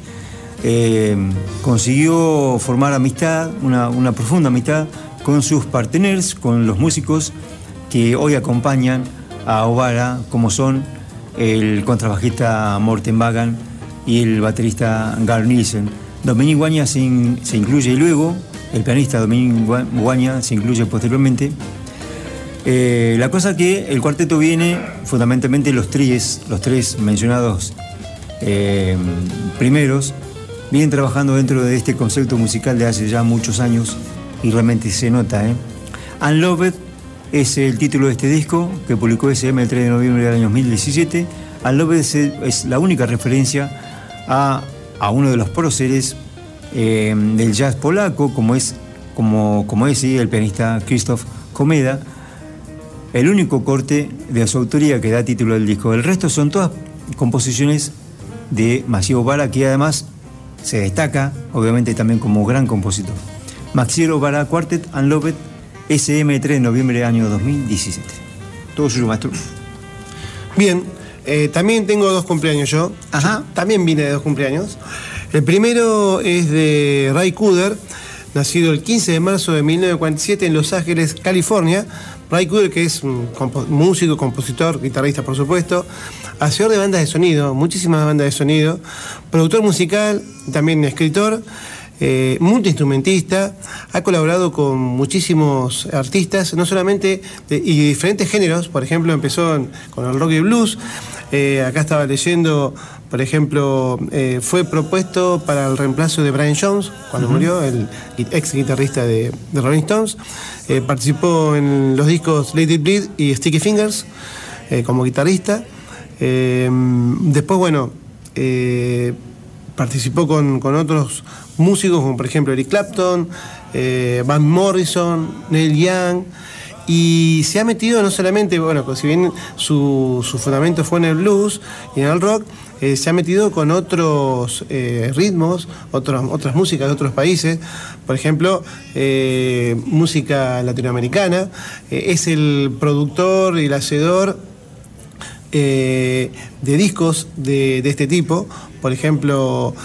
consiguió formar amistad, una profunda amistad con sus partners, con los músicos que hoy acompañan a Wara, como son el contrabajista Morten Bagan y el baterista Gar Nielsen. Dominik Wania se incluye luego, el pianista Dominik Wania se incluye posteriormente. La cosa que el cuarteto viene, fundamentalmente los tres mencionados primeros, vienen trabajando dentro de este concepto musical de hace ya muchos años y realmente se nota. Unloved es el título de este disco que publicó SM el 3 de noviembre del año 2017. Unloved es la única referencia a uno de los próceres del jazz polaco, como es el pianista Krzysztof Komeda. El único corte de su autoría que da título al disco. El resto son todas composiciones de Maciej Wara, que además se destaca, obviamente, también como gran compositor. Maciej Wara Quartet, Unloved, SM 3 de noviembre del año 2017. Todo suyo, maestro. Bien, también tengo 2 cumpleaños yo. Ajá. Yo también vine de 2 cumpleaños. El primero es de Ray Cooder, nacido el 15 de marzo de 1947 en Los Ángeles, California. Ray Cooder, que es un músico, compositor, guitarrista, por supuesto, hacedor de bandas de sonido, muchísimas bandas de sonido, productor musical, también escritor, multiinstrumentista, ha colaborado con muchísimos artistas, no solamente y diferentes géneros. Por ejemplo, empezó con el rock y blues. Acá estaba leyendo, por ejemplo, fue propuesto para el reemplazo de Brian Jones cuando murió, el ex guitarrista de Rolling Stones. Participó en los discos Let It Bleed y Sticky Fingers como guitarrista. Después, bueno, participó con otros músicos, como por ejemplo Eric Clapton, Van Morrison, Neil Young. Y se ha metido no solamente, bueno, si bien su fundamento fue en el blues y en el rock, se ha metido con otros ritmos, otras músicas de otros países. Por ejemplo, música latinoamericana. Es el productor y el hacedor de discos de este tipo. Por ejemplo,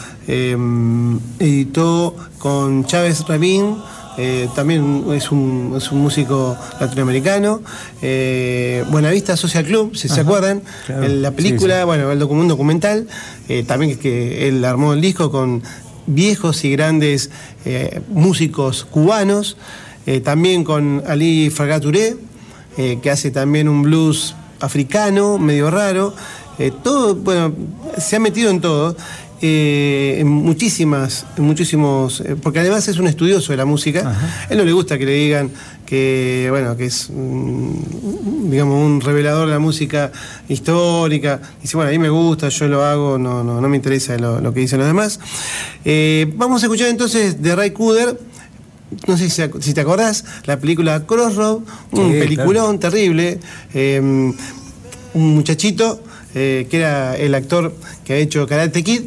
editó con Chávez Rabin. También es un músico latinoamericano. Buenavista Social Club, si se acuerdan, claro. La película, sí. Bueno, un documental, también que él armó el disco con viejos y grandes músicos cubanos, también con Ali Farga Touré, que hace también un blues africano, medio raro. Todo, bueno, se ha metido en todo. en muchísimos, porque además es un estudioso de la música. Ajá. Él no le gusta que le digan que, bueno, que es, digamos, un revelador de la música histórica. Dice, bueno, a mí me gusta, yo lo hago, no me interesa lo que dicen los demás. Vamos a escuchar entonces de Ray Cooder. No sé si te acordás, la película Crossroad, un peliculón terrible, un muchachito que era el actor que ha hecho Karate Kid,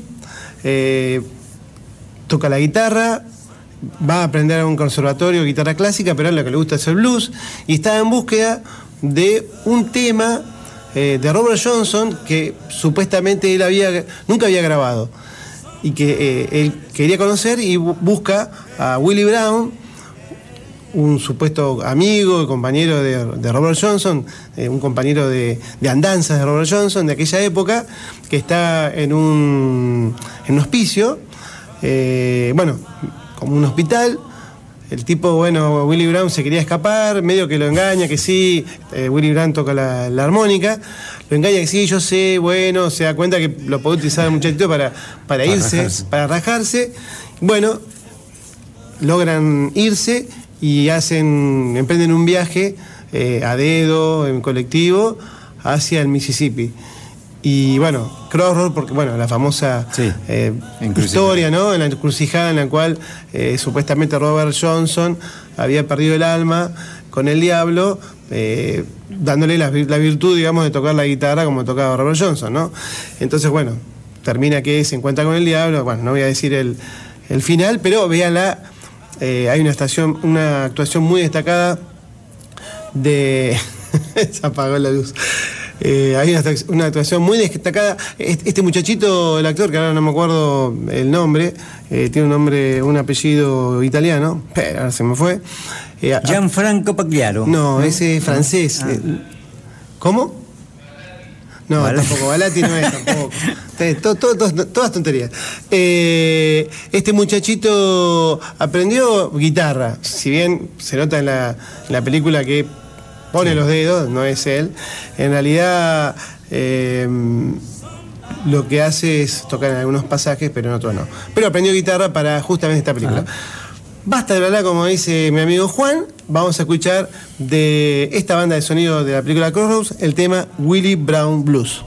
toca la guitarra, va a aprender a un conservatorio guitarra clásica, pero a él lo que le gusta es el blues, y está en búsqueda de un tema de Robert Johnson que supuestamente él nunca había grabado, y que él quería conocer, y busca a Willie Brown, un supuesto amigo y compañero de Robert Johnson, un compañero de andanzas de Robert Johnson de aquella época, que está en un hospicio, bueno, como un hospital. El tipo, bueno, Willie Brown se quería escapar, medio que lo engaña, que sí, Willie Brown toca la armónica, lo engaña que sí, yo sé, bueno, se da cuenta que lo puede utilizar el muchachito para irse, para rajarse. Bueno, logran irse y emprenden un viaje a dedo, en colectivo, hacia el Mississippi. Y bueno, Crossroad, porque bueno, la famosa historia, ¿no? En la encrucijada en la cual supuestamente Robert Johnson había perdido el alma con el diablo, dándole la virtud, digamos, de tocar la guitarra como tocaba Robert Johnson, ¿no? Entonces, bueno, termina que se encuentra con el diablo. Bueno, no voy a decir el final, pero véanla. Hay una actuación muy destacada de... Se apagó la luz. Hay una actuación muy destacada. Este muchachito, el actor, que ahora no me acuerdo el nombre, tiene un apellido italiano, pero ahora se me fue. Gianfranco Pagliaro. No, ese es francés. ¿Cómo? No, tampoco, Balati no es tampoco. Todas tonterías. Este muchachito aprendió guitarra, si bien se nota en la película que pone los dedos, no es él. En realidad lo que hace es tocar en algunos pasajes, pero en otros no. Pero aprendió guitarra para justamente esta película. Basta de hablar, como dice mi amigo Juan. Vamos a escuchar de esta banda de sonido de la película Crossroads el tema Willie Brown Blues.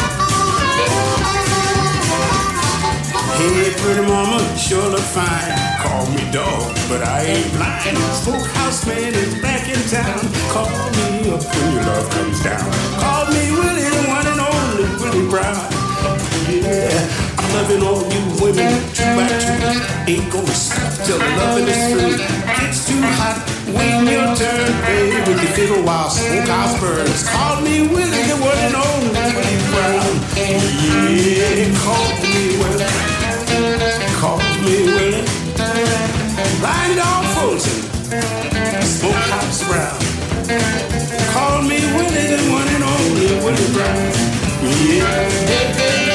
Pretty mama, sure look fine. Call me dog, but I ain't blind. Smokehouse man is back in town. Call me up when your love comes down. Call me Willie, the one and only Willie Brown. Yeah, I'm loving all you women 2 by 2. Ain't gonna stop till the loving is through. It's too hot, waiting your turn, baby, with the fiddle while smokehouse burns. Call me Willie, the one and only Willie Brown. Yeah, call me Willie. Call me Willie. Blind Dog Fulton, Smokehouse Brown. Call me Willie, the one and only Willie Brown. Yeah.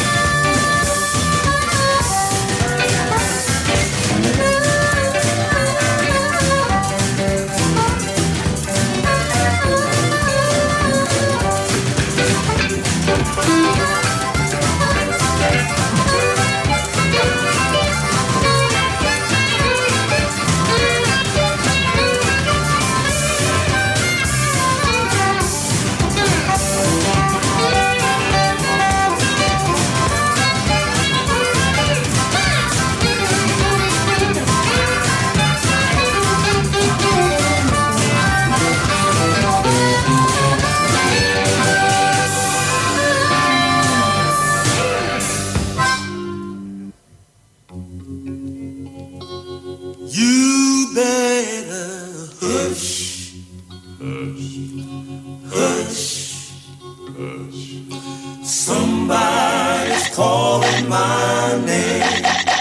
Somebody's calling my name.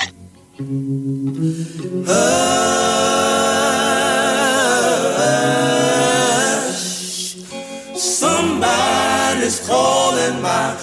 Hush. Somebody's calling my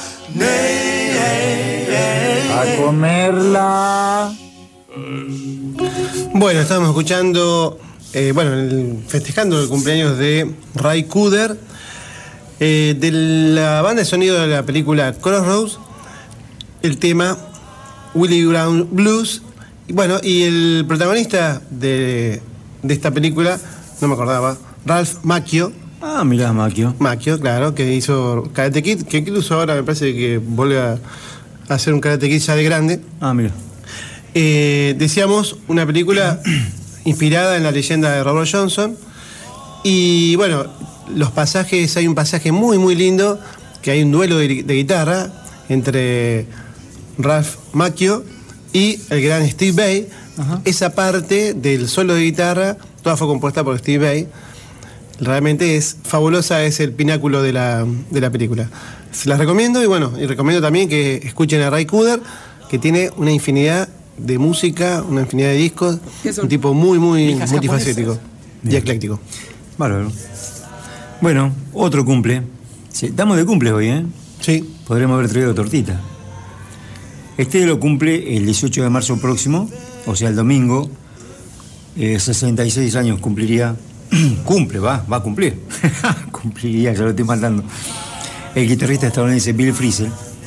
name. A comerla. Bueno, estábamos escuchando, festejando el cumpleaños de Ray Cooder, de la banda de sonido de la película Crossroads, el tema Willie Brown Blues. Y bueno, y el protagonista de esta película, no me acordaba, Ralph Macchio. Ah, mirá, Macchio. Macchio, claro, que hizo Karate Kid, que incluso ahora me parece que vuelve a hacer un Karate Kid ya de grande. Ah, mira. Decíamos, una película inspirada en la leyenda de Robert Johnson. Y bueno, los pasajes, hay un pasaje muy muy lindo, que hay un duelo de guitarra entre Ralph Macchio y el gran Steve Vai. Ajá. Esa parte del solo de guitarra, toda fue compuesta por Steve Vai. Realmente es fabulosa, es el pináculo de la película. Se las recomiendo, y bueno, y recomiendo también que escuchen a Ray Cooder, que tiene una infinidad de música, una infinidad de discos, un tipo muy multifacético y ecléctico. Bárbaro. Bueno, otro cumple. Sí, estamos de cumple hoy, ¿eh? Sí. Podremos haber traído tortita. Este lo cumple el 18 de marzo próximo, o sea, el domingo. 66 años cumpliría. Va a cumplir. Cumpliría, ya lo estoy mandando. El guitarrista estadounidense Bill Frisell,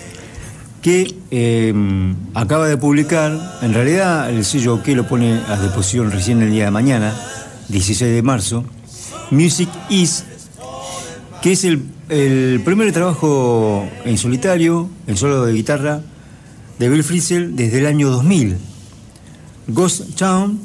que acaba de publicar, en realidad el sello que lo pone a disposición recién el día de mañana, 16 de marzo, Music Is, que es el primer trabajo en solitario, en solo de guitarra, de Bill Frisell desde el año 2000. Ghost Town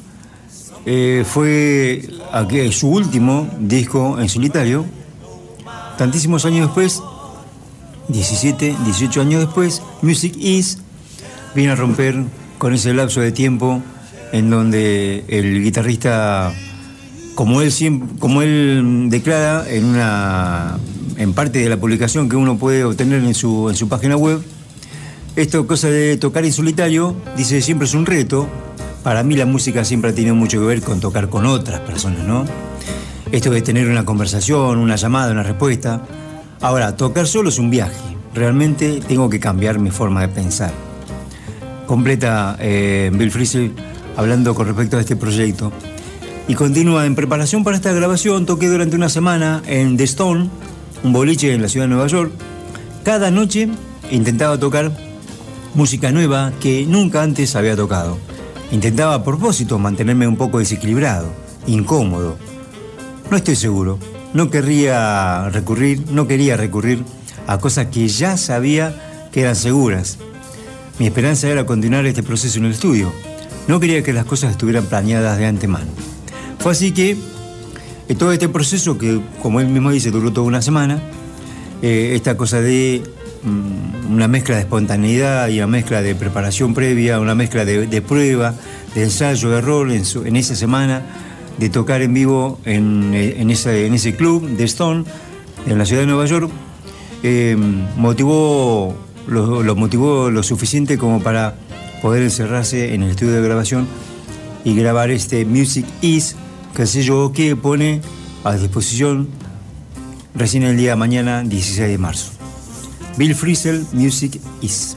fue su último disco en solitario. Tantísimos años después, 17, 18 años después, Music Is viene a romper con ese lapso de tiempo en donde el guitarrista, como él declara en parte de la publicación que uno puede obtener en su página web, esto, cosa de tocar en solitario, dice, siempre es un reto. Para mí la música siempre ha tenido mucho que ver con tocar con otras personas, ¿no? Esto de tener una conversación, una llamada, una respuesta. Ahora, tocar solo es un viaje. Realmente tengo que cambiar mi forma de pensar. Completa Bill Frisell hablando con respecto a este proyecto. Y continúa: en preparación para esta grabación toqué durante una semana en The Stone, un boliche en la ciudad de Nueva York. Cada noche intentaba tocar música nueva que nunca antes había tocado. Intentaba a propósito mantenerme un poco desequilibrado, incómodo. No estoy seguro. No quería recurrir a cosas que ya sabía que eran seguras. Mi esperanza era continuar este proceso en el estudio, No quería que las cosas estuvieran planeadas de antemano. Fue así que todo este proceso, que como él mismo dice, duró toda una semana, esta cosa de una mezcla de espontaneidad y una mezcla de preparación previa, una mezcla de prueba, de ensayo, de error en esa semana, de tocar en vivo en ese club de Stone, en la ciudad de Nueva York, motivó lo suficiente como para poder encerrarse en el estudio de grabación y grabar este Music Is, que sé yo, que pone a disposición recién el día de mañana, 16 de marzo. Bill Frisell, Music Is.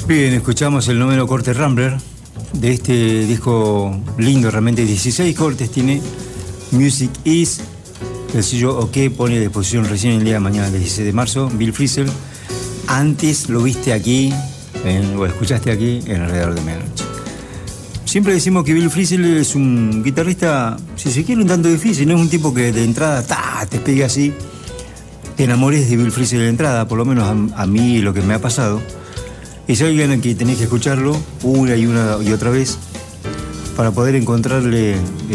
Bien, escuchamos el noveno corte Rambler de este disco lindo, realmente 16 cortes tiene. Music Is, el sello OK pone a disposición recién el día de mañana, el 16 de marzo. Bill Frisell, antes lo viste aquí, o escuchaste aquí, en Alrededor de Medianoche. Siempre decimos que Bill Frisell es un guitarrista, si se quiere, un tanto difícil, no es un tipo que de entrada te pegue así, te enamores de Bill Frisell de entrada, por lo menos a mí lo que me ha pasado. Es alguien a quien tenés que escucharlo una y otra vez para poder encontrarle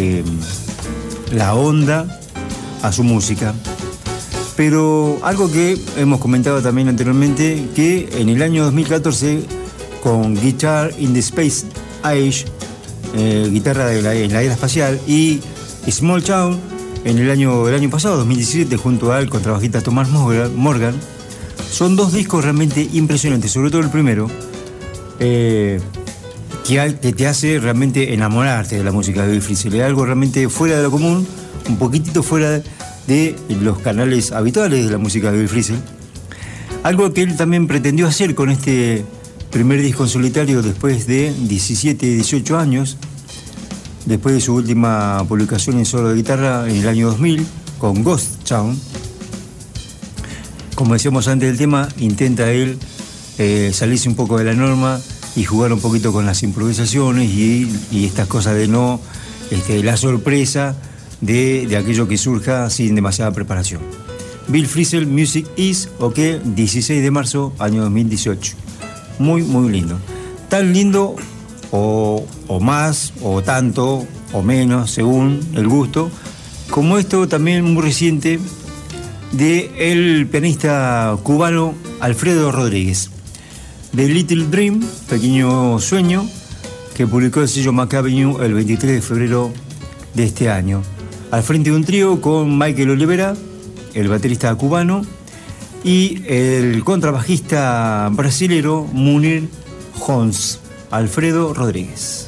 la onda a su música. Pero algo que hemos comentado también anteriormente, que en el año 2014, con Guitar in the Space Age, guitarra en la era espacial, y Small Town, en el año pasado, 2017, junto al contrabajista Thomas Morgan, son dos discos realmente impresionantes, sobre todo el primero, que te hace realmente enamorarte de la música de Bill Frisell. Es algo realmente fuera de lo común, un poquitito fuera de los canales habituales de la música de Bill Frisell. Algo que él también pretendió hacer con este primer disco en solitario después de 17, 18 años, después de su última publicación en solo de guitarra en el año 2000, con Ghost Town. Como decíamos antes del tema, intenta él salirse un poco de la norma y jugar un poquito con las improvisaciones y estas cosas de no, la sorpresa de aquello que surja sin demasiada preparación. Bill Frisell, Music Is, OK, 16 de marzo, año 2018. Muy, muy lindo. Tan lindo o más, o tanto, o menos, según el gusto, como esto también muy reciente del pianista cubano Alfredo Rodríguez, de Little Dream, Pequeño Sueño, que publicó el sello McAvenue el 23 de febrero de este año. Al frente de un trío con Michael Olivera, el baterista cubano, y el contrabajista brasilero Munir Hons. Alfredo Rodríguez.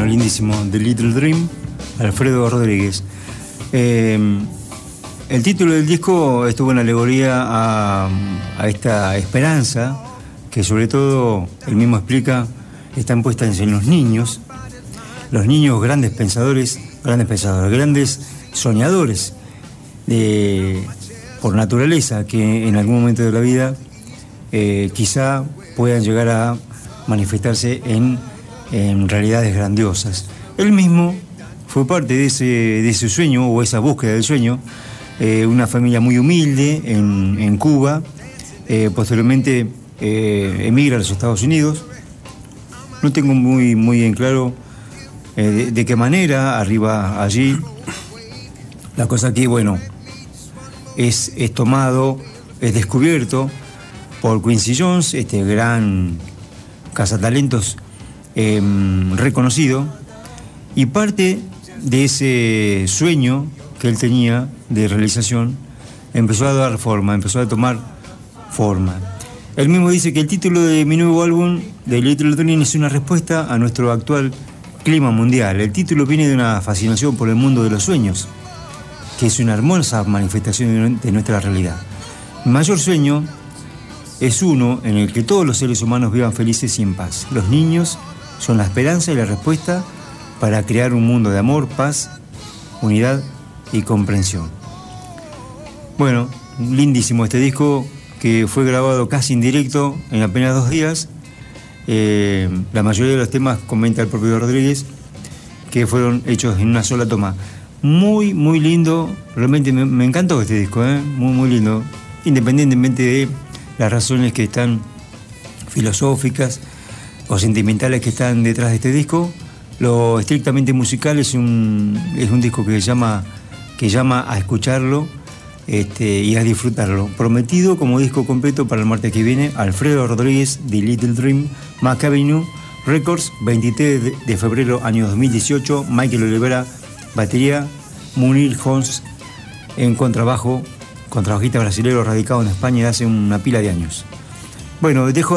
Bueno, lindísimo. The Little Dream, Alfredo Rodríguez. El título del disco estuvo en alegoría a esta esperanza que, sobre todo, él mismo explica, está puesta en los niños grandes pensadores, grandes soñadores por naturaleza, que en algún momento de la vida quizá puedan llegar a manifestarse en realidades grandiosas. Él mismo fue parte de ese sueño, o esa búsqueda del sueño. Una familia muy humilde en Cuba, posteriormente emigra a los Estados Unidos. No tengo muy en claro de qué manera arriba allí. La cosa que, bueno, es tomado, es descubierto por Quincy Jones, este gran cazatalentos reconocido, y parte de ese sueño que él tenía de realización empezó a dar forma, empezó a tomar forma. Él mismo dice que el título de mi nuevo álbum, The Little Dream, es una respuesta a nuestro actual clima mundial. El título viene de una fascinación por el mundo de los sueños, que es una hermosa manifestación de nuestra realidad. Mi mayor sueño es uno en el que todos los seres humanos vivan felices y en paz. Los niños son la esperanza y la respuesta para crear un mundo de amor, paz, unidad y comprensión. Bueno, lindísimo este disco, que fue grabado casi en directo en apenas 2 días. La mayoría de los temas, comenta el propio Rodríguez, que fueron hechos en una sola toma. Muy, muy lindo. Realmente me encantó este disco, muy, muy lindo. Independientemente de las razones que están filosóficas o sentimentales que están detrás de este disco, lo estrictamente musical es un disco que llama a escucharlo y a disfrutarlo. Prometido como disco completo para el martes que viene. Alfredo Rodríguez, The Little Dream, Mac Avenue Records, 23 de febrero año 2018. Michael Olivera, batería. Munir Hons en contrabajista brasileño radicado en España hace una pila de años. Bueno, dejo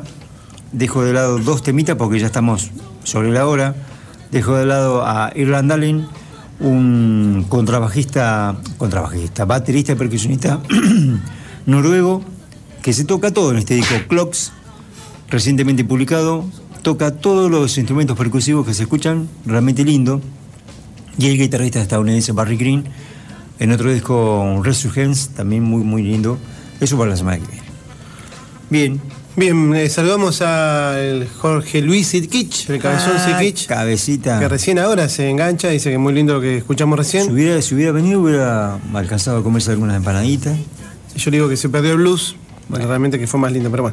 de lado 2 temitas porque ya estamos sobre la hora. Dejo de lado a Ireland Allen, un contrabajista, baterista y percusionista noruego, que se toca todo en este disco. Clocks, recientemente publicado, toca todos los instrumentos percusivos que se escuchan, realmente lindo. Y el guitarrista estadounidense Barry Green en otro disco, Resurgence, también muy, muy lindo. Eso para la semana que viene. Bien, saludamos al Jorge Luis Sitkic, el cabezón Sitkic. Cabecita. Que recién ahora se engancha, dice que es muy lindo lo que escuchamos recién. Si hubiera venido, hubiera alcanzado a comerse algunas empanaditas. Yo le digo que se perdió el blues. Bueno, realmente que fue más lindo, pero bueno.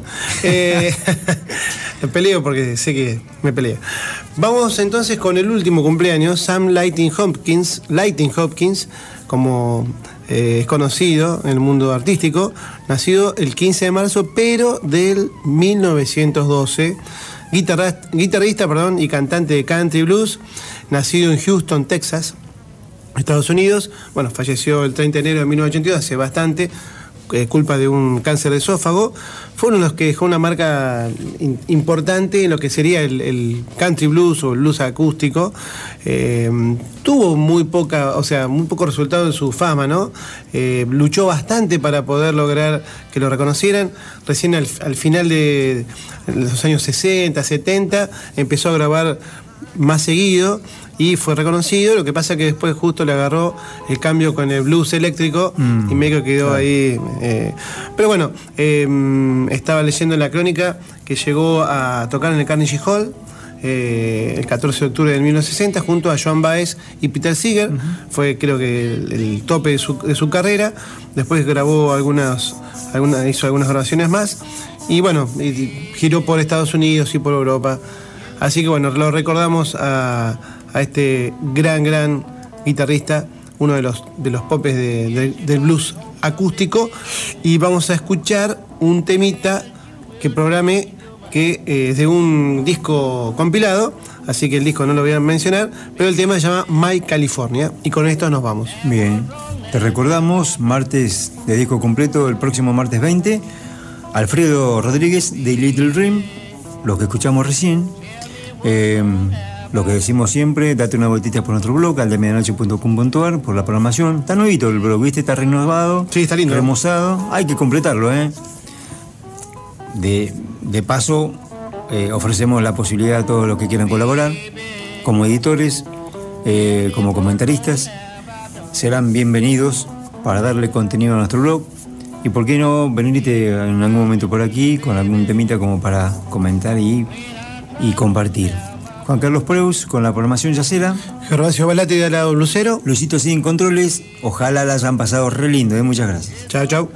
Me peleo porque sé que me pelea. Vamos entonces con el último cumpleaños, Sam Lighting Hopkins, como es conocido en el mundo artístico, nacido el 15 de marzo, pero del 1912. Guitarrista y cantante de country blues, nacido en Houston, Texas, Estados Unidos. Bueno, falleció el 30 de enero de 1982, hace bastante, culpa de un cáncer de esófago. Fue uno de los que dejó una marca importante en lo que sería el country blues o el blues acústico. Tuvo muy poco resultado en su fama, ¿no? Luchó bastante para poder lograr que lo reconocieran. Recién al final de los años 60, 70, empezó a grabar más seguido y fue reconocido. Lo que pasa que después justo le agarró el cambio con el blues eléctrico y medio quedó ahí. Pero bueno, estaba leyendo en la crónica que llegó a tocar en el Carnegie Hall el 14 de octubre de 1960 junto a Joan Baez y Peter Seeger. Fue, creo que, el tope de su carrera. Después grabó hizo algunas grabaciones más y bueno, giró por Estados Unidos y por Europa. Así que bueno, lo recordamos a este gran guitarrista, uno de los popes del blues acústico. Y vamos a escuchar un temita que programé, que es de un disco compilado, así que el disco no lo voy a mencionar, pero el tema se llama My California, y con esto nos vamos. Bien, te recordamos, martes de disco completo, el próximo martes 20, Alfredo Rodríguez, de Little Dream, lo que escuchamos recién. Lo que decimos siempre, date una vueltita por nuestro blog, aldemedianoche.com.ar, por la programación. Está nuevito el blog, ¿viste? Está renovado. Sí, está lindo. Remozado. Hay que completarlo, ¿eh? De paso, ofrecemos la posibilidad a todos los que quieran colaborar, como editores, como comentaristas. Serán bienvenidos para darle contenido a nuestro blog. Y por qué no venirte en algún momento por aquí con algún temita como para comentar y compartir. Juan Carlos Preus con la programación yacera. Gervasio Balati de la Lucero. Luisito Sin Controles. Ojalá la hayan pasado re lindo, muchas gracias. Chao, chao.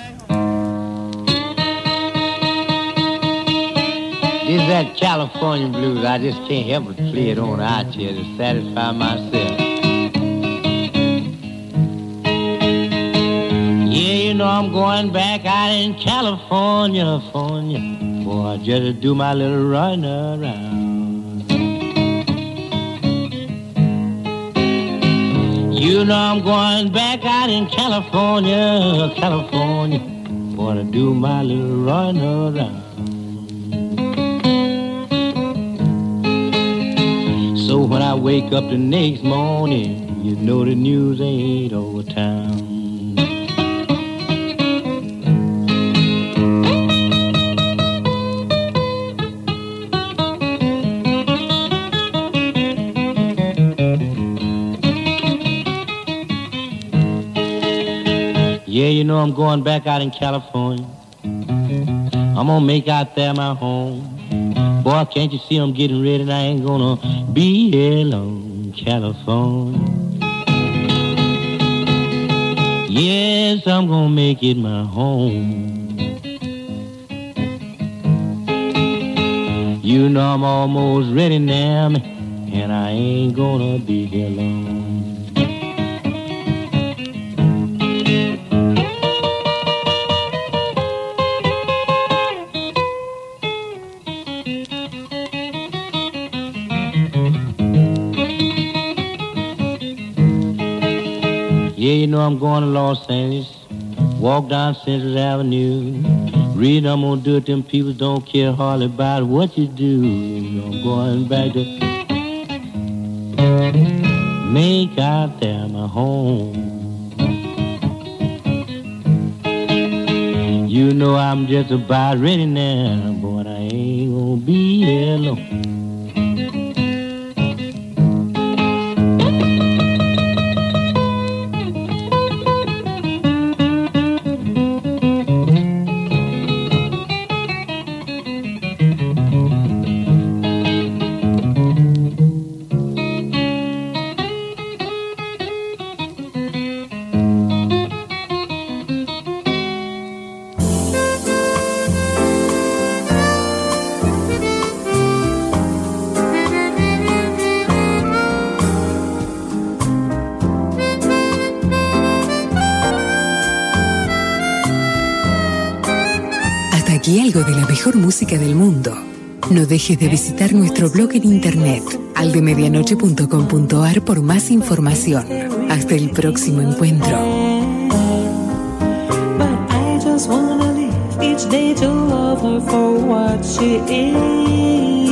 This is that California blues. I just can't help but play it on out here to satisfy myself. Yeah, you know I'm going back out in California, boy, I just do my little run around. You know I'm going back out in California, boy, to do my little run around. So when I wake up the next morning, you know the news ain't over town. Yeah, you know I'm going back out in California. I'm gonna make out there my home. Boy, can't you see I'm getting ready and I ain't gonna be here long, California. Yes, I'm gonna make it my home. You know I'm almost ready now, and I ain't gonna be here long. Yeah, you know I'm going to Los Angeles, walk down Central Avenue, read I'm gonna do it, them people don't care hardly about what you do. I'm going back to make out there my home. You know I'm just about ready now, but I ain't gonna be here long. Y algo de la mejor música del mundo. No dejes de visitar nuestro blog en internet, aldemedianoche.com.ar, por más información. Hasta el próximo encuentro. But I just wanna live each day to love her for what she is.